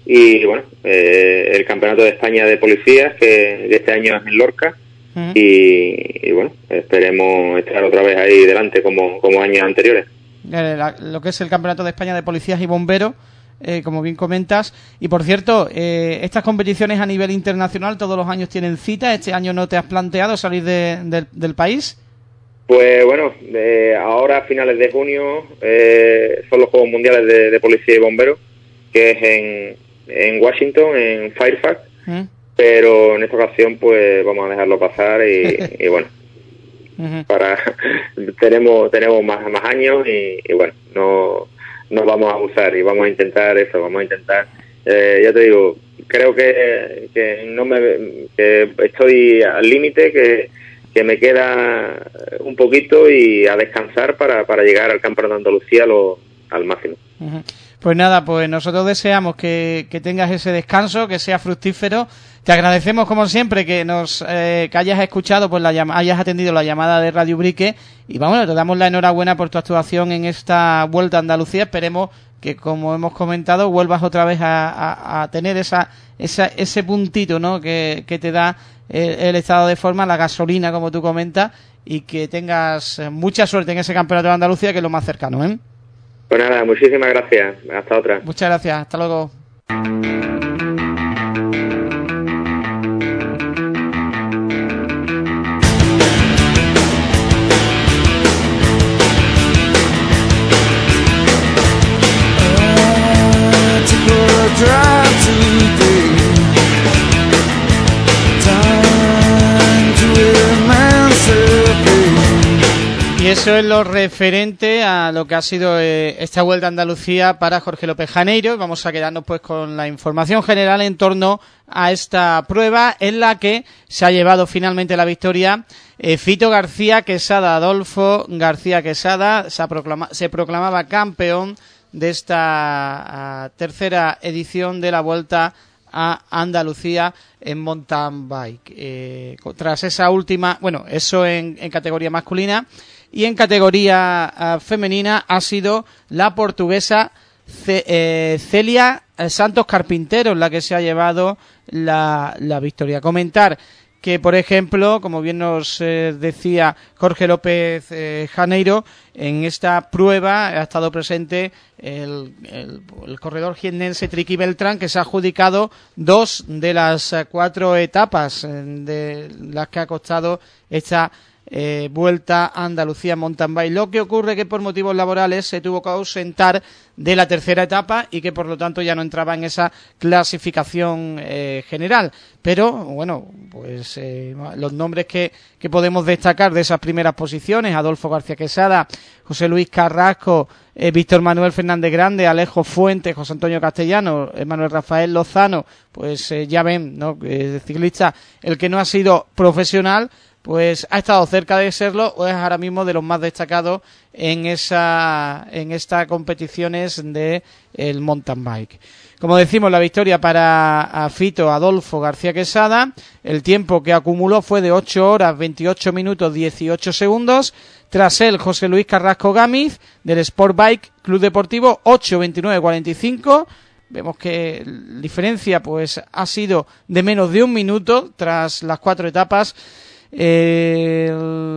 y bueno, eh, el Campeonato de España de Policías, que, que este año es en Lorca, uh-huh. y, y bueno, esperemos estar otra vez ahí delante como, como años anteriores. La, lo que es el Campeonato de España de Policías y Bomberos, eh, como bien comentas. Y por cierto, eh, estas competiciones a nivel internacional todos los años tienen cita. ¿Este año no te has planteado salir de, de, del país? Pues bueno, eh, ahora a finales de junio eh, son los Juegos Mundiales de, de Policía y Bomberos, que es en, en Washington, en Fairfax, ¿Mm? Pero en esta ocasión pues vamos a dejarlo pasar y, y bueno, uh-huh. para tenemos tenemos más, más años y, y bueno, no nos vamos a abusar y vamos a intentar eso, vamos a intentar, eh, ya te digo, creo que, que no me que estoy al límite, que, que me queda un poquito y a descansar para, para llegar al Campeonato de Andalucía lo, al máximo. Uh-huh. Pues nada, pues nosotros deseamos que, que tengas ese descanso, que sea fructífero. Te agradecemos como siempre que nos eh, que hayas escuchado, pues la llama, hayas atendido la llamada de Radio Ubrique y vamos, te damos la enhorabuena por tu actuación en esta Vuelta a Andalucía. Esperemos que, como hemos comentado, vuelvas otra vez a, a, a tener esa, esa ese puntito, ¿no? que, que te da el, el estado de forma, la gasolina, como tú comentas, y que tengas mucha suerte en ese Campeonato de Andalucía, que es lo más cercano, ¿eh? Pues nada, muchísimas gracias. Hasta otra. Muchas gracias. Hasta luego. Y eso es lo referente a lo que ha sido eh, esta Vuelta a Andalucía para Jorge López Janeiro. Vamos a quedarnos pues con la información general en torno a esta prueba en la que se ha llevado finalmente la victoria eh, Fito García Quesada. Adolfo García Quesada se, proclama, se proclamaba campeón de esta uh, tercera edición de la Vuelta a Andalucía en mountain bike. Eh, tras esa última, bueno, eso en, en categoría masculina. Y en categoría uh, femenina ha sido la portuguesa Ce, eh, Celia Santos Carpintero la que se ha llevado la, la victoria. Comentar que, por ejemplo, como bien nos eh, decía Jorge López eh, Janeiro, en esta prueba ha estado presente el, el, el corredor jiennense Triqui Beltrán, que se ha adjudicado dos de las cuatro etapas de las que ha costado esta Eh, Vuelta a Andalucía Mountain Bike. Lo que ocurre que por motivos laborales se tuvo que ausentar de la tercera etapa y que por lo tanto ya no entraba en esa clasificación eh, general. Pero bueno, pues eh, los nombres que, que podemos destacar de esas primeras posiciones: Adolfo García Quesada, José Luis Carrasco, eh, Víctor Manuel Fernández Grande, Alejo Fuentes, José Antonio Castellano, Manuel Rafael Lozano. Pues eh, ya ven, ¿no? El ciclista, el que no ha sido profesional, pues ha estado cerca de serlo o es ahora mismo de los más destacados en esa en estas competiciones de el mountain bike. Como decimos, la victoria para Fito Adolfo García Quesada. El tiempo que acumuló fue de ocho horas veintiocho minutos dieciocho segundos. Tras él, José Luis Carrasco Gámez del Sport Bike Club Deportivo, ocho veintinueve cuarenta y cinco. Vemos que la diferencia pues ha sido de menos de un minuto tras las cuatro etapas. Eh,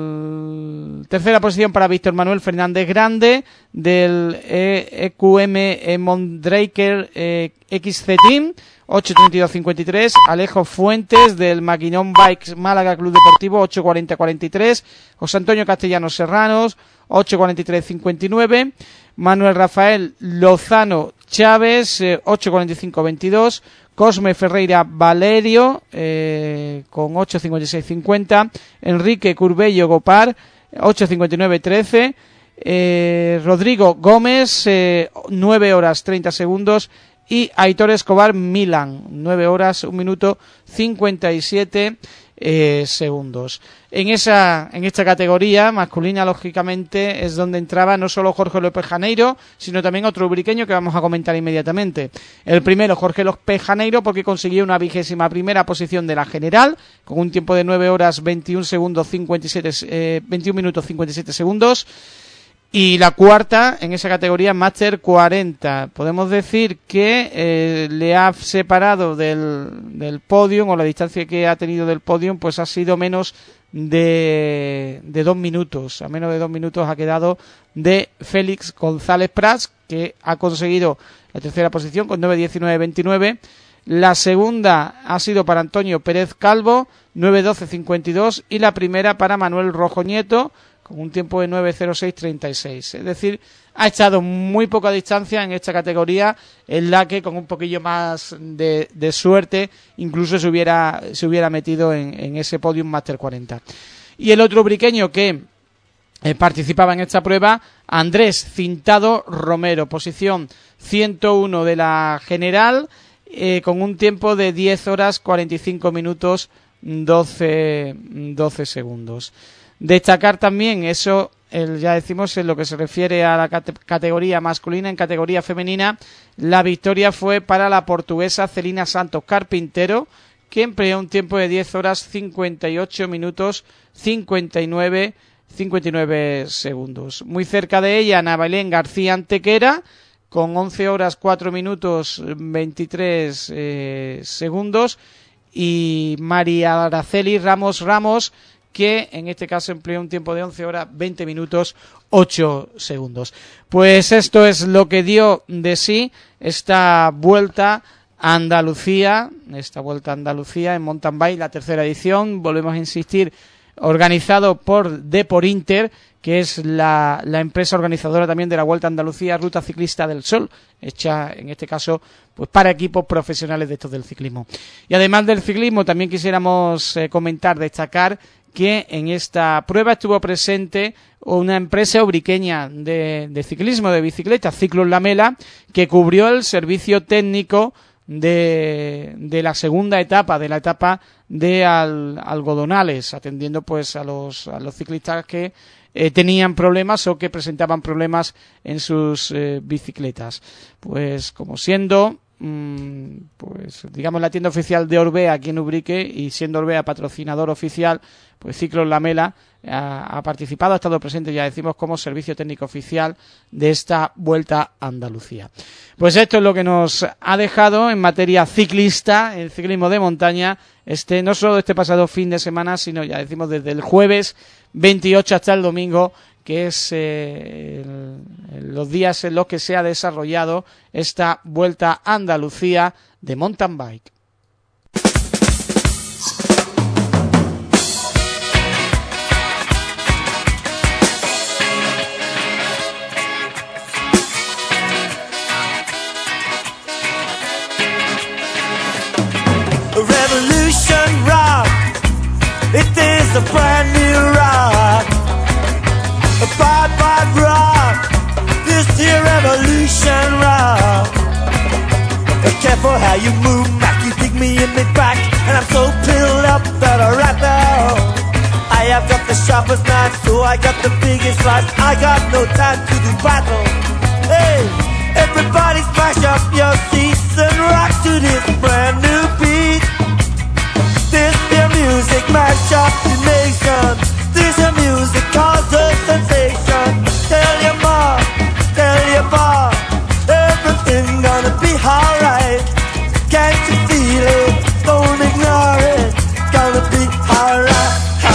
tercera posición para Víctor Manuel Fernández Grande del E Q M Mondraker eh, X C Team, ocho treinta y dos cincuenta y tres. Alejo Fuentes del Maquinón Bikes Málaga Club Deportivo, ocho cuarenta cuarenta y tres. José Antonio Castellanos Serranos, ocho cuarenta y tres cincuenta y nueve. Manuel Rafael Lozano Chávez, eh, ocho cuarenta y cinco veintidós. Cosme Ferreira Valerio eh, con ocho cincuenta y seis cincuenta. Enrique Curbello Gopar, ocho cincuenta y nueve trece. Eh, Rodrigo Gómez, eh, nueve horas treinta segundos. Y Aitor Escobar Milan, nueve horas un minuto cincuenta y siete eh, segundos. En esa, en esta categoría masculina, lógicamente, es donde entraba no solo Jorge López Janeiro, sino también otro ubriqueño que vamos a comentar inmediatamente. El primero, Jorge López Janeiro, porque consiguió una vigésima primera posición de la general, con un tiempo de nueve horas veintiún segundos cincuenta y siete, eh, veintiún minutos cincuenta y siete segundos. Y la cuarta en esa categoría Máster cuarenta. Podemos decir que eh, le ha separado del, del podium, o la distancia que ha tenido del podium, pues ha sido menos de, de dos minutos. A menos de dos minutos ha quedado de Félix González Prats, que ha conseguido la tercera posición con nueve diecinueve veintinueve. La segunda ha sido para Antonio Pérez Calvo, nueve doce cincuenta y dos, y la primera para Manuel Rojo Nieto, con un tiempo de nueve cero seis treinta y seis. Es decir, ha echado muy poca distancia en esta categoría, en la que con un poquillo más de, de suerte incluso se hubiera, se hubiera metido en, en ese podium Máster cuarenta. Y el otro ubriqueño que eh, participaba en esta prueba, Andrés Cintado Romero, posición ciento uno de la general, eh, con un tiempo de diez horas cuarenta y cinco minutos doce, doce segundos. Destacar también, eso el, ya decimos en lo que se refiere a la cate- categoría masculina. En categoría femenina, la victoria fue para la portuguesa Celina Santos Carpintero, que empleó un tiempo de diez horas cincuenta y ocho minutos cincuenta y nueve segundos. Muy cerca de ella, Ana Belén García Antequera, con once horas cuatro minutos veintitrés eh, segundos, y María Araceli Ramos Ramos, que en este caso empleó un tiempo de once horas veinte minutos ocho segundos. Pues esto es lo que dio de sí esta vuelta a Andalucía, esta vuelta a Andalucía en mountain bike, la tercera edición, volvemos a insistir, organizado por Depor Inter, que es la, la empresa organizadora también de la Vuelta a Andalucía Ruta Ciclista del Sol, hecha en este caso pues para equipos profesionales de estos del ciclismo. Y además del ciclismo, también quisiéramos eh, comentar, destacar que en esta prueba estuvo presente una empresa ubriqueña de, de ciclismo, de bicicleta, Ciclos Lamela, que cubrió el servicio técnico de, de la segunda etapa, de la etapa de al, Algodonales, atendiendo pues a los, a los ciclistas que eh, tenían problemas o que presentaban problemas en sus eh, bicicletas. Pues como siendo pues digamos la tienda oficial de Orbea aquí en Ubrique, y siendo Orbea patrocinador oficial, pues Ciclos Lamela ha, ha participado, ha estado presente, ya decimos, como servicio técnico oficial de esta Vuelta a Andalucía. Pues esto es lo que nos ha dejado en materia ciclista, el ciclismo de montaña, este no solo este pasado fin de semana, sino ya decimos desde el jueves veintiocho hasta el domingo, que es eh, el, los días en los que se ha desarrollado esta Vuelta a Andalucía de mountain bike. Revolution rock, it is a brand new rock. A bad, bad rock, this here revolution rock. Be careful how you move, Mac, you dig me in the back, and I'm so filled up that I rap now. I have got the sharpest knife, so I got the biggest slice. I got no time to do battle. Hey, everybody smash up your seats and rock to this brand new beat. This here music mash up the nation. This here music causes sensation. Tell your mom, tell your pa, everything gonna be alright. Can't you feel it? Don't ignore it. Gonna be alright.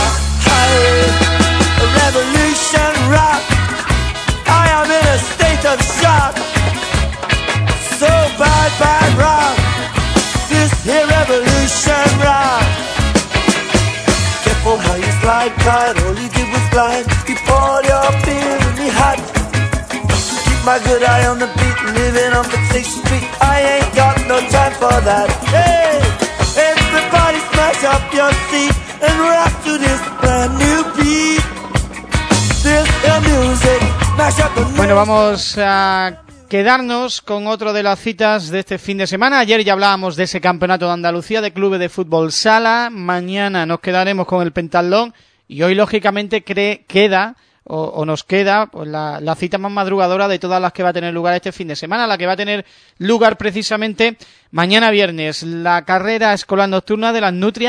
A revolution rock. I am in a state of shock. So bad, bad rock. This here revolution rock. Careful how you slide, Clyde. All you did was glide. You poured your beer in me hot. Keep my good eye on the beat. Living on the sixth street. I ain't got no time for that. Hey, everybody smash up your seat and rock to this brand new beat. This is music. Mash up the Bueno, vamos a quedarnos con otro de las citas de este fin de semana. Ayer ya hablábamos de ese campeonato de Andalucía de clubes de fútbol sala. Mañana nos quedaremos con el pentatlón y hoy lógicamente cree, queda o, o nos queda pues, la, la cita más madrugadora de todas las que va a tener lugar este fin de semana, la que va a tener lugar precisamente mañana viernes, la carrera escolar nocturna de las Nutrias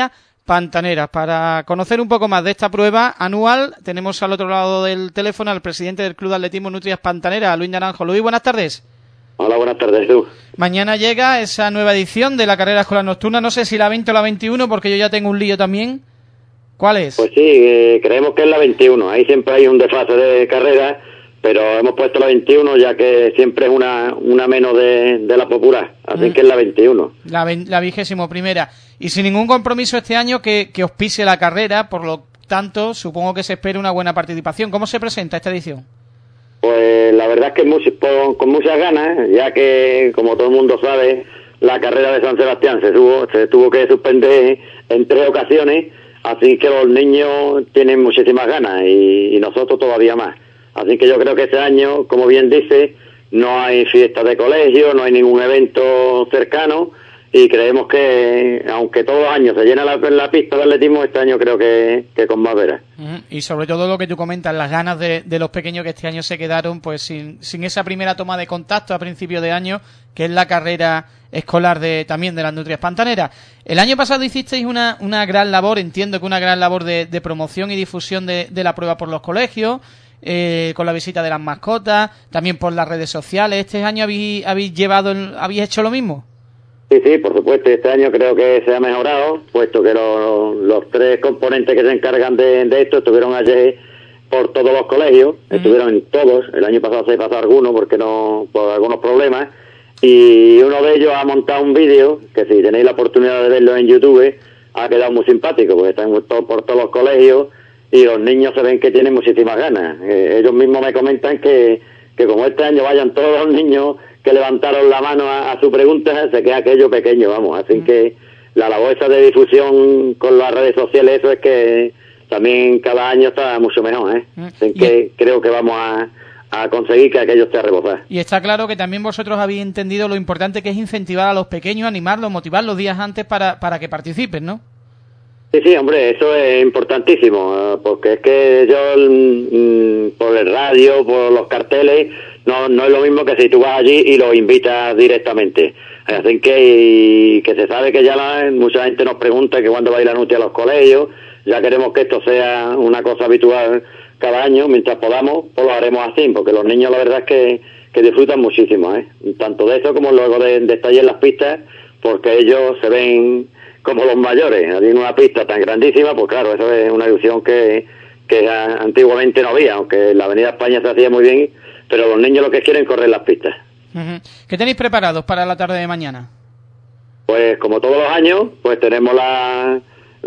Pantaneras. Para conocer un poco más de esta prueba anual, tenemos al otro lado del teléfono al presidente del Club de Atletismo Nutrias Pantaneras, Luis Naranjo. Luis, buenas tardes. Hola, buenas tardes, tú. Mañana llega esa nueva edición de la carrera escolar nocturna, no sé si la veinte o la veintiuno, porque yo ya tengo un lío también. ¿Cuál es? Pues sí, eh, creemos que es la veintiuno, ahí siempre hay un desfase de carrera, pero hemos puesto la veintiuno ya que siempre es una una menos de, de la popular, así mm. que es la veintiuno. La, la vigésimo primera. Y sin ningún compromiso este año que, que auspicie la carrera, por lo tanto, supongo que se espera una buena participación. ¿Cómo se presenta esta edición? Pues la verdad es que muy, con, con muchas ganas, ya que, como todo el mundo sabe, la carrera de San Sebastián se tuvo, se tuvo que suspender en tres ocasiones, así que los niños tienen muchísimas ganas y, y nosotros todavía más. Así que yo creo que este año, como bien dice, no hay fiestas de colegio, no hay ningún evento cercano y creemos que, aunque todos los años se llena la, la pista de atletismo, este año creo que, que con más veras. Uh-huh. Y sobre todo lo que tú comentas, las ganas de, de los pequeños que este año se quedaron pues sin, sin esa primera toma de contacto a principio de año, que es la carrera escolar de también de las Nutrias Pantaneras. El año pasado hicisteis una, una gran labor, entiendo que una gran labor de, de promoción y difusión de, de la prueba por los colegios, Eh, con la visita de las mascotas, también por las redes sociales. ¿Este año habéis, habéis llevado, el, habéis hecho lo mismo? Sí, sí, por supuesto. Este año creo que se ha mejorado, puesto que los, los tres componentes que se encargan de, de esto estuvieron ayer por todos los colegios, uh-huh. estuvieron en todos. El año pasado se pasó alguno porque no, por algunos problemas, y uno de ellos ha montado un vídeo que, si tenéis la oportunidad de verlo en YouTube, ha quedado muy simpático, porque están por, por todos los colegios y los niños se ven que tienen muchísimas ganas. Eh, ellos mismos me comentan que, que como este año vayan todos los niños que levantaron la mano a, a su pregunta, se queda aquello pequeño, vamos. Así mm. que la labor esa de difusión con las redes sociales, eso es que también cada año está mucho mejor, ¿eh? Mm. Así que creo que vamos a, a conseguir que aquello esté a rebosar. Y está claro que también vosotros habéis entendido lo importante que es incentivar a los pequeños, animarlos, motivarlos días antes para, para que participen, ¿no? Sí, sí, hombre, eso es importantísimo, porque es que yo, mmm, por el radio, por los carteles, no no es lo mismo que si tú vas allí y los invitas directamente. Así que, y, que se sabe que ya la, mucha gente nos pregunta que cuándo va a ir la Nutria a los colegios, ya queremos que esto sea una cosa habitual cada año, mientras podamos, pues lo haremos así, porque los niños la verdad es que, que disfrutan muchísimo, ¿eh? Tanto de eso como luego de, de estar allí en las pistas, porque ellos se ven como los mayores, allí en una pista tan grandísima, pues claro, eso es una ilusión que, que antiguamente no había, aunque la Avenida España se hacía muy bien, pero los niños lo que quieren es correr las pistas. Uh-huh. ¿Qué tenéis preparados para la tarde de mañana? Pues como todos los años, pues tenemos la,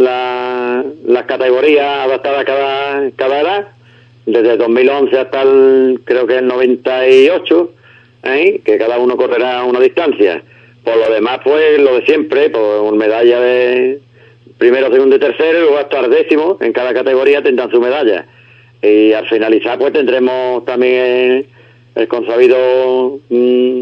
la, las categorías adaptadas a cada, cada edad, desde el dos mil once hasta el, creo que el noventa y ocho, ¿eh? Que cada uno correrá una distancia. Por lo demás, pues lo de siempre, por medalla de primero, segundo y tercero, y luego hasta el décimo, en cada categoría tendrán su medalla. Y al finalizar, pues tendremos también el, el consabido, mmm,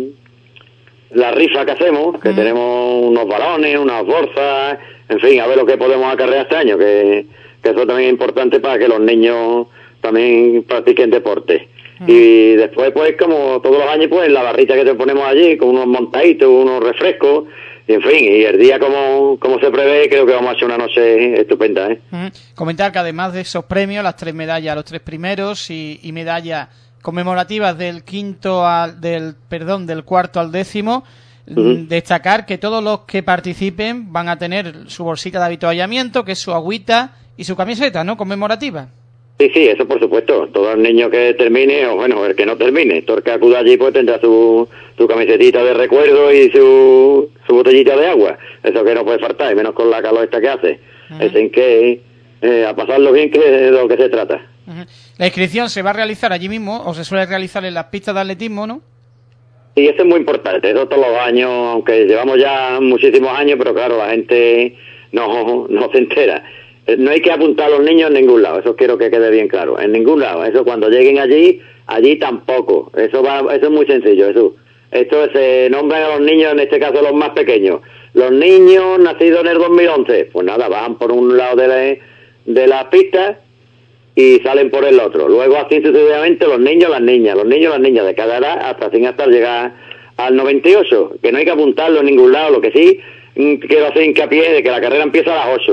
la rifa que hacemos, que mm. tenemos unos balones, unas bolsas, en fin, a ver lo que podemos acarrear este año, que, que eso también es importante para que los niños también practiquen deporte. Y después, pues, como todos los años, pues, la barrita que te ponemos allí, con unos montaditos, unos refrescos, y en fin, y el día como, como se prevé, creo que vamos a hacer una noche estupenda, ¿eh? Uh-huh. Comentar que además de esos premios, las tres medallas a los tres primeros y, y medallas conmemorativas del quinto al, del, perdón, del cuarto al décimo, uh-huh. destacar que todos los que participen van a tener su bolsita de avituallamiento, que es su agüita y su camiseta, ¿no?, conmemorativa. Sí, sí, eso por supuesto. Todo el niño que termine, o bueno, el que no termine, todo el que acuda allí pues tendrá su, su camisetita de recuerdo y su, su botellita de agua. Eso que no puede faltar, y menos con la calor esta que hace. Uh-huh. Es en que, eh, a pasarlo bien, que es de lo que se trata. Uh-huh. La inscripción se va a realizar allí mismo, o se suele realizar en las pistas de atletismo, ¿no? Sí, eso es muy importante. Eso todos los años, aunque llevamos ya muchísimos años, pero claro, la gente no, no se entera. No hay que apuntar a los niños en ningún lado, eso quiero que quede bien claro, en ningún lado. Eso cuando lleguen allí, allí tampoco. Eso va, eso es muy sencillo, Jesús. Esto se nombran a los niños, en este caso los más pequeños. Los niños nacidos en el dos mil once, pues nada, van por un lado de la, de la pista y salen por el otro. Luego así sucesivamente los niños, las niñas, los niños, las niñas de cada edad, hasta sin hasta llegar al noventa y ocho, que no hay que apuntarlo en ningún lado. Lo que sí quiero hacer hincapié de que la carrera empieza a las ocho.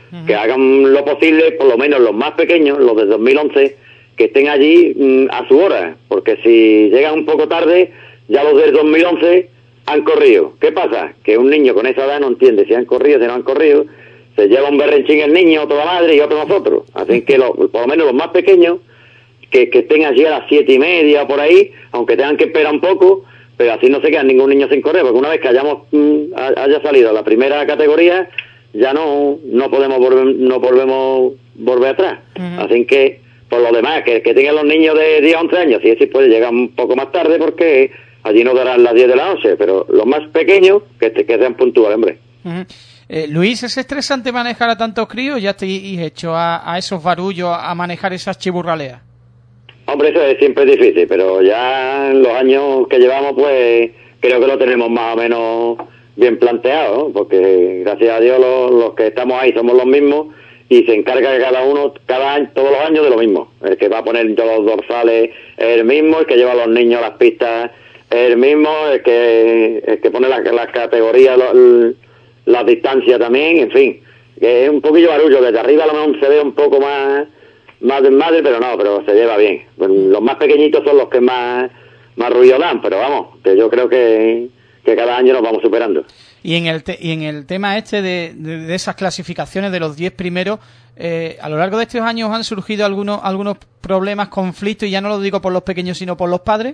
uh-huh. que hagan lo posible, por lo menos los más pequeños, los de dos mil once, que estén allí mm, a su hora, porque si llegan un poco tarde, ya los del dos mil once han corrido. ¿Qué pasa? Que un niño con esa edad no entiende si han corrido, si no han corrido, se lleva un berrenchín el niño, toda madre y otro nosotros. Así que lo, por lo menos los más pequeños, que, que estén allí a las siete y media por ahí, aunque tengan que esperar un poco, pero así no se queda ningún niño sin correr, porque una vez que hayamos mm, haya salido a la primera categoría, ya no no podemos volver, no volvemos volver atrás. Uh-huh. Así que, por lo demás, que, que tengan los niños de diez a once años, si es si puede llegar un poco más tarde, porque allí no darán las diez de la noche, pero los más pequeños, que, que sean puntuales, hombre. Uh-huh. Eh, Luis, ¿es estresante manejar a tantos críos? ¿Ya estáis hecho a, a esos barullos, a manejar esas chiburraleas? Hombre, eso es siempre difícil, pero ya en los años que llevamos, pues creo que lo tenemos más o menos bien planteado, ¿no? Porque gracias a Dios los, los que estamos ahí somos los mismos y se encarga cada uno, cada año, todos los años de lo mismo. El que va a poner todos los dorsales es el mismo, el que lleva a los niños a las pistas es el mismo, el que el que pone las, las categorías, los, las distancias también, en fin, que es un poquillo barullo, desde arriba a lo mejor se ve un poco más más desmadre, pero no, pero se lleva bien. Los más pequeñitos son los que más más ruido dan, pero vamos, que yo creo que, que cada año nos vamos superando. Y en el te, y en el tema este de, de, de esas clasificaciones de los diez primeros, eh, a lo largo de estos años han surgido algunos algunos problemas, conflictos, y ya no lo digo por los pequeños, sino por los padres.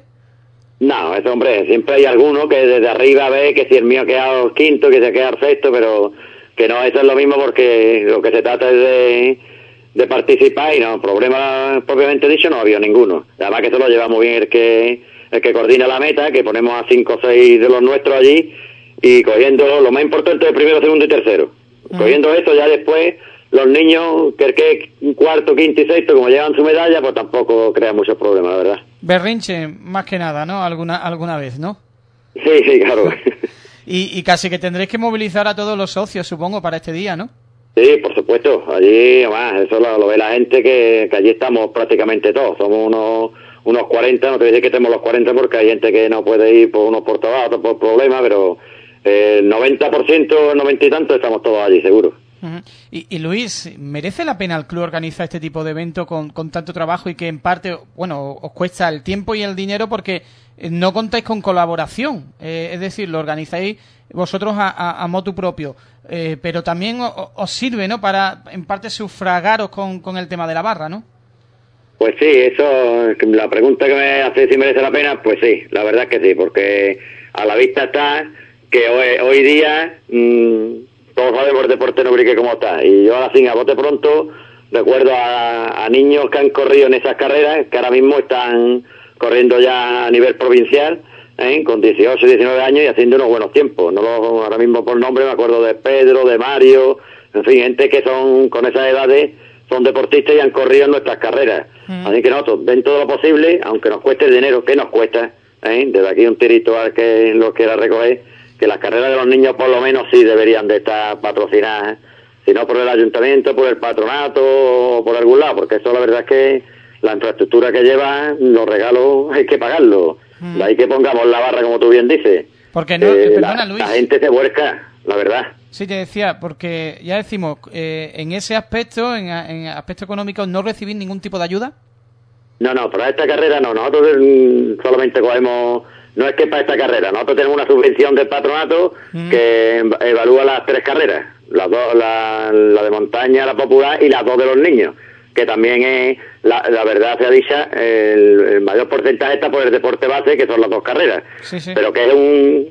No, eso, hombre, siempre hay alguno que desde arriba ve que si el mío ha quedado quinto, que se queda sexto, pero que no, eso es lo mismo, porque lo que se trata es de de participar y no, problema propiamente dicho no ha habido ninguno. Además que eso lo lleva muy bien el que el que coordina la meta, que ponemos a cinco o seis de los nuestros allí y cogiendo lo más importante de primero, segundo y tercero. Uh-huh. Cogiendo eso ya después los niños, que el que cuarto, quinto y sexto, como llevan su medalla, pues tampoco crea muchos problemas, la verdad. Berrinche, más que nada, ¿no? Alguna alguna vez, ¿no? Sí, sí, claro. y, y casi que tendréis que movilizar a todos los socios, supongo, para este día, ¿no? Sí, por supuesto, allí, además, eso lo, lo ve la gente, que, que allí estamos prácticamente todos, somos unos unos cuarenta, no te voy a decir que tenemos los cuarenta porque hay gente que no puede ir por unos por trabajo, otros por problemas, pero eh, el noventa por ciento, el noventa y tanto estamos todos allí, seguro. Uh-huh. Y, y Luis, ¿merece la pena el club organizar este tipo de evento con, con tanto trabajo y que en parte, bueno, os cuesta el tiempo y el dinero porque no contáis con colaboración? Eh, es decir, lo organizáis vosotros a, a, a motu propio, eh, pero también os, os sirve, ¿no?, para en parte sufragaros con, con el tema de la barra, ¿no? Pues sí, eso, la pregunta que me hace si merece la pena, pues sí, la verdad es que sí, porque a la vista está que hoy, hoy día mmm, todos sabemos el deporte en Ubrique cómo está, y yo ahora sí, a bote pronto, recuerdo a, a niños que han corrido en esas carreras, que ahora mismo están corriendo ya a nivel provincial, ¿eh?, con dieciocho, diecinueve años y haciendo unos buenos tiempos. No lo, ahora mismo por nombre me acuerdo de Pedro, de Mario, en fin, gente que son con esas edades, son deportistas y han corrido en nuestras carreras. Mm. Así que nosotros, dentro de lo posible, aunque nos cueste el dinero, que nos cuesta, ¿eh?, desde aquí un tirito al que lo quiera recoger, que las carreras de los niños por lo menos sí deberían de estar patrocinadas, si no por el ayuntamiento, por el patronato o por algún lado, porque eso la verdad es que la infraestructura que lleva, los regalos hay que pagarlos. Mm. De ahí que pongamos la barra, como tú bien dices. Porque no, eh, perdona, la, Luis. La gente se vuelca, la verdad. Sí, te decía, porque ya decimos, eh, en ese aspecto, en, en aspecto económico, ¿no recibís ningún tipo de ayuda? No, no, para esta carrera no. Nosotros mm, solamente cogemos, no es que para esta carrera, nosotros tenemos una subvención del patronato mm. que evalúa las tres carreras, las dos, la, la de montaña, la popular y las dos de los niños, que también es, la, la verdad sea dicha, el, el mayor porcentaje está por el deporte base, que son las dos carreras, sí, sí. Pero que es un,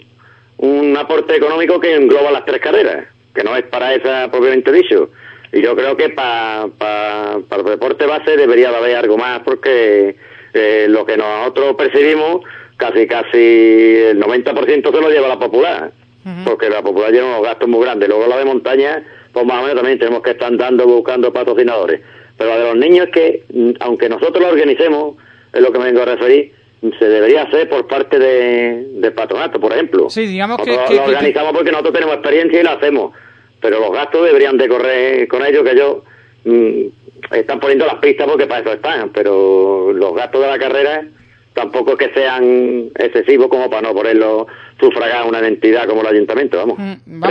un aporte económico que engloba las tres carreras, que no es para esa propiamente dicho. Y yo creo que para pa, pa el deporte base debería de haber algo más, porque eh, lo que nosotros percibimos, casi casi el noventa por ciento se lo lleva la popular, uh-huh. porque la popular lleva unos gastos muy grandes. Luego la de montaña, pues más o menos también tenemos que estar andando buscando patrocinadores. Pero la de los niños es que, aunque nosotros lo organicemos, es lo que me vengo a referir, se debería hacer por parte de, del patronato, por ejemplo. Sí, digamos que, nosotros que, lo organizamos que... porque nosotros tenemos experiencia y lo hacemos. Pero los gastos deberían de correr con ellos, que ellos mmm, están poniendo las pistas porque para eso están, pero los gastos de la carrera tampoco es que sean excesivos como para no ponerlo sufragar a una entidad como el ayuntamiento, vamos. Mm, vamos,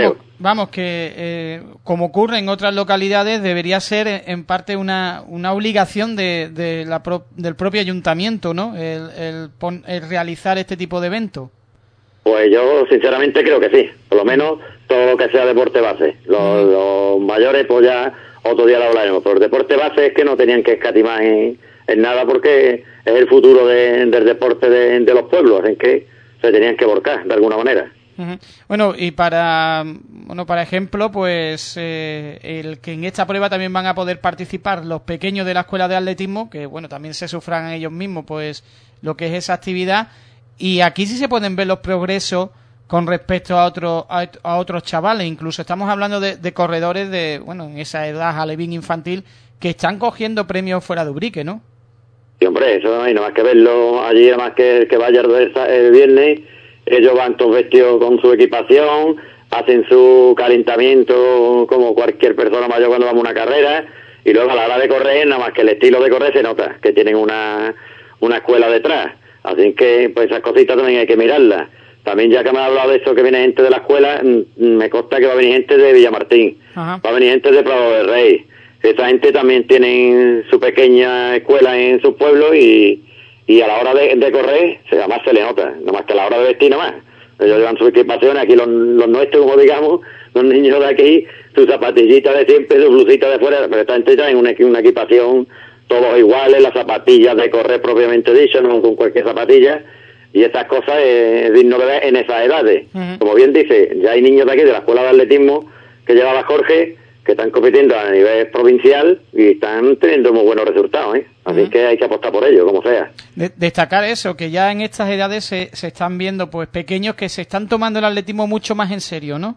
Vamos, que eh, como ocurre en otras localidades, debería ser en parte una, una obligación de, de la pro, del propio ayuntamiento, ¿no? El, el, pon, el realizar este tipo de eventos. Pues yo sinceramente creo que sí, por lo menos todo lo que sea deporte base. Los, mm. los mayores pues ya otro día lo hablaremos, pero el deporte base es que no tenían que escatimar en, en nada porque es el futuro de, del deporte de, de los pueblos, en que se tenían que volcar de alguna manera. Uh-huh. Bueno, y para bueno para ejemplo, pues eh, el que en esta prueba también van a poder participar los pequeños de la escuela de atletismo, que bueno, también se sufran ellos mismos pues lo que es esa actividad, y aquí sí se pueden ver los progresos con respecto a otros a, a otros chavales. Incluso estamos hablando de, de corredores de, bueno, en esa edad alevín infantil, que están cogiendo premios fuera de Ubrique, ¿no? Sí, hombre, eso no hay nada más que verlo allí, nada más que, que vaya el viernes. Ellos van todos vestidos con su equipación, hacen su calentamiento como cualquier persona mayor cuando vamos a una carrera, y luego a la hora de correr, nada más que el estilo de correr se nota, que tienen una, una escuela detrás. Así que pues esas cositas también hay que mirarlas. También, ya que me ha hablado de eso, que viene gente de la escuela, me consta que va a venir gente de Villamartín, Ajá. va a venir gente de Prado del Rey. Esa gente también tiene su pequeña escuela en su pueblo y, y a la hora de, de correr, además se le nota, nada más que a la hora de vestir nada más. Ellos llevan sus equipaciones, aquí los, los nuestros, como digamos, los niños de aquí, sus zapatillitas de siempre, sus blusitas de fuera, pero esta gente traen una, una equipación todos iguales, las zapatillas de correr propiamente dicho, no con cualquier zapatilla, y esas cosas es digno de ver en esas edades. Uh-huh. Como bien dice, ya hay niños de aquí, de la escuela de atletismo, que llevaba Jorge, que están compitiendo a nivel provincial y están teniendo muy buenos resultados, ¿eh? Así uh-huh. que hay que apostar por ello, como sea. De- destacar eso, que ya en estas edades se, se están viendo pues pequeños que se están tomando el atletismo mucho más en serio, ¿no?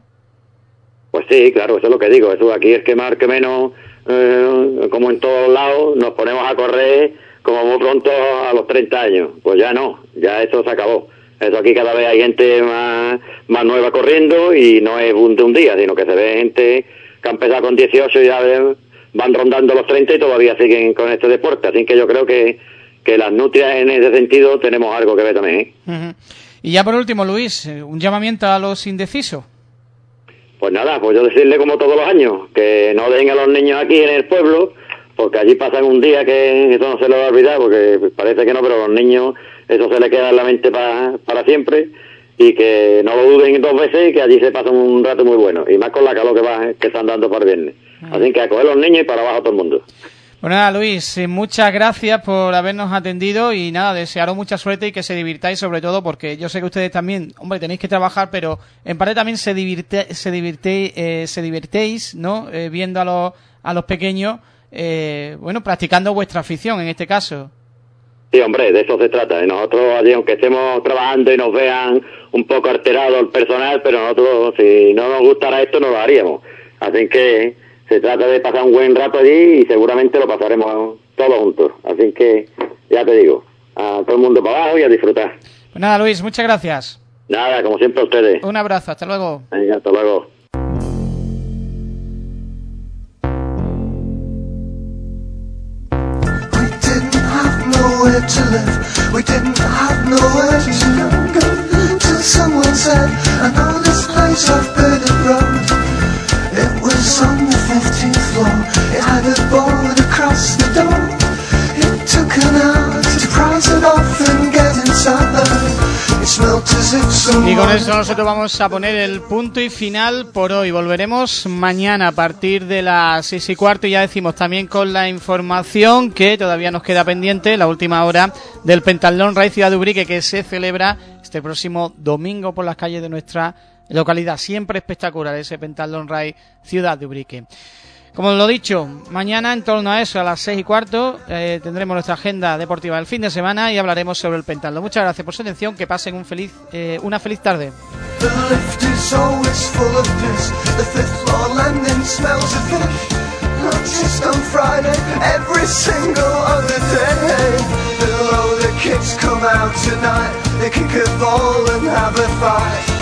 Pues sí, claro, eso es lo que digo. Eso aquí es que más que menos, eh, como en todos lados, nos ponemos a correr como muy pronto a los treinta años. Pues ya no, ya eso se acabó. Eso aquí cada vez hay gente más, más nueva corriendo y no es un, de un día, sino que se ve gente que ha empezado con dieciocho y ya van rondando los treinta y todavía siguen con este deporte. Así que yo creo que, que las nutrias en ese sentido tenemos algo que ver también, ¿eh? Uh-huh. Y ya por último, Luis, un llamamiento a los indecisos. Pues nada, pues yo decirle como todos los años, que no dejen a los niños aquí en el pueblo, porque allí pasan un día que eso no se les va a olvidar, porque parece que no, pero a los niños eso se les queda en la mente para, para siempre, y que no lo duden dos veces, que allí se pasa un rato muy bueno, y más con la calor que va que están dando para el viernes. Así que a coger los niños y para abajo todo el mundo. Bueno, nada, Luis, eh, muchas gracias por habernos atendido y nada, desearos mucha suerte y que se divirtáis, sobre todo porque yo sé que ustedes también, hombre, tenéis que trabajar, pero en parte también se divirte, se divirte, eh, se divertéis, ¿no? Eh, viendo a los a los pequeños, eh, bueno, practicando vuestra afición en este caso. Sí, hombre, de eso se trata. Y nosotros allí, aunque estemos trabajando y nos vean un poco alterado el personal, pero nosotros, si no nos gustara esto, no lo haríamos. Así que se trata de pasar un buen rato allí y seguramente lo pasaremos todos juntos. Así que, ya te digo, a todo el mundo para abajo y a disfrutar. Pues nada, Luis, muchas gracias. Nada, como siempre a ustedes. Un abrazo, hasta luego. Venga, hasta luego. To live, we didn't have nowhere to go till someone said, I know this place I've been around. It was on the fifteenth floor, it had a board across the door. It took an hour to price it off and get inside. It smelt as if someone... Y con eso nosotros vamos a poner el punto y final por hoy. Volveremos mañana a partir de las seis y cuarto y ya decimos también con la información que todavía nos queda pendiente, la última hora del Pentatlón Raid Ciudad de Ubrique, que se celebra este próximo domingo por las calles de nuestra localidad. Siempre espectacular ese Pentatlón Raid Ciudad de Ubrique. Como lo dicho, mañana en torno a eso, a las seis y cuarto, eh, tendremos nuestra agenda deportiva del fin de semana y hablaremos sobre el pentatlón. Muchas gracias por su atención, que pasen un feliz, eh, una feliz tarde. The lift is always full of piss. The fifth floor landing smells of fish. Not just on Friday, every single other day. Below the kids come out tonight. They kick a ball and have a fight.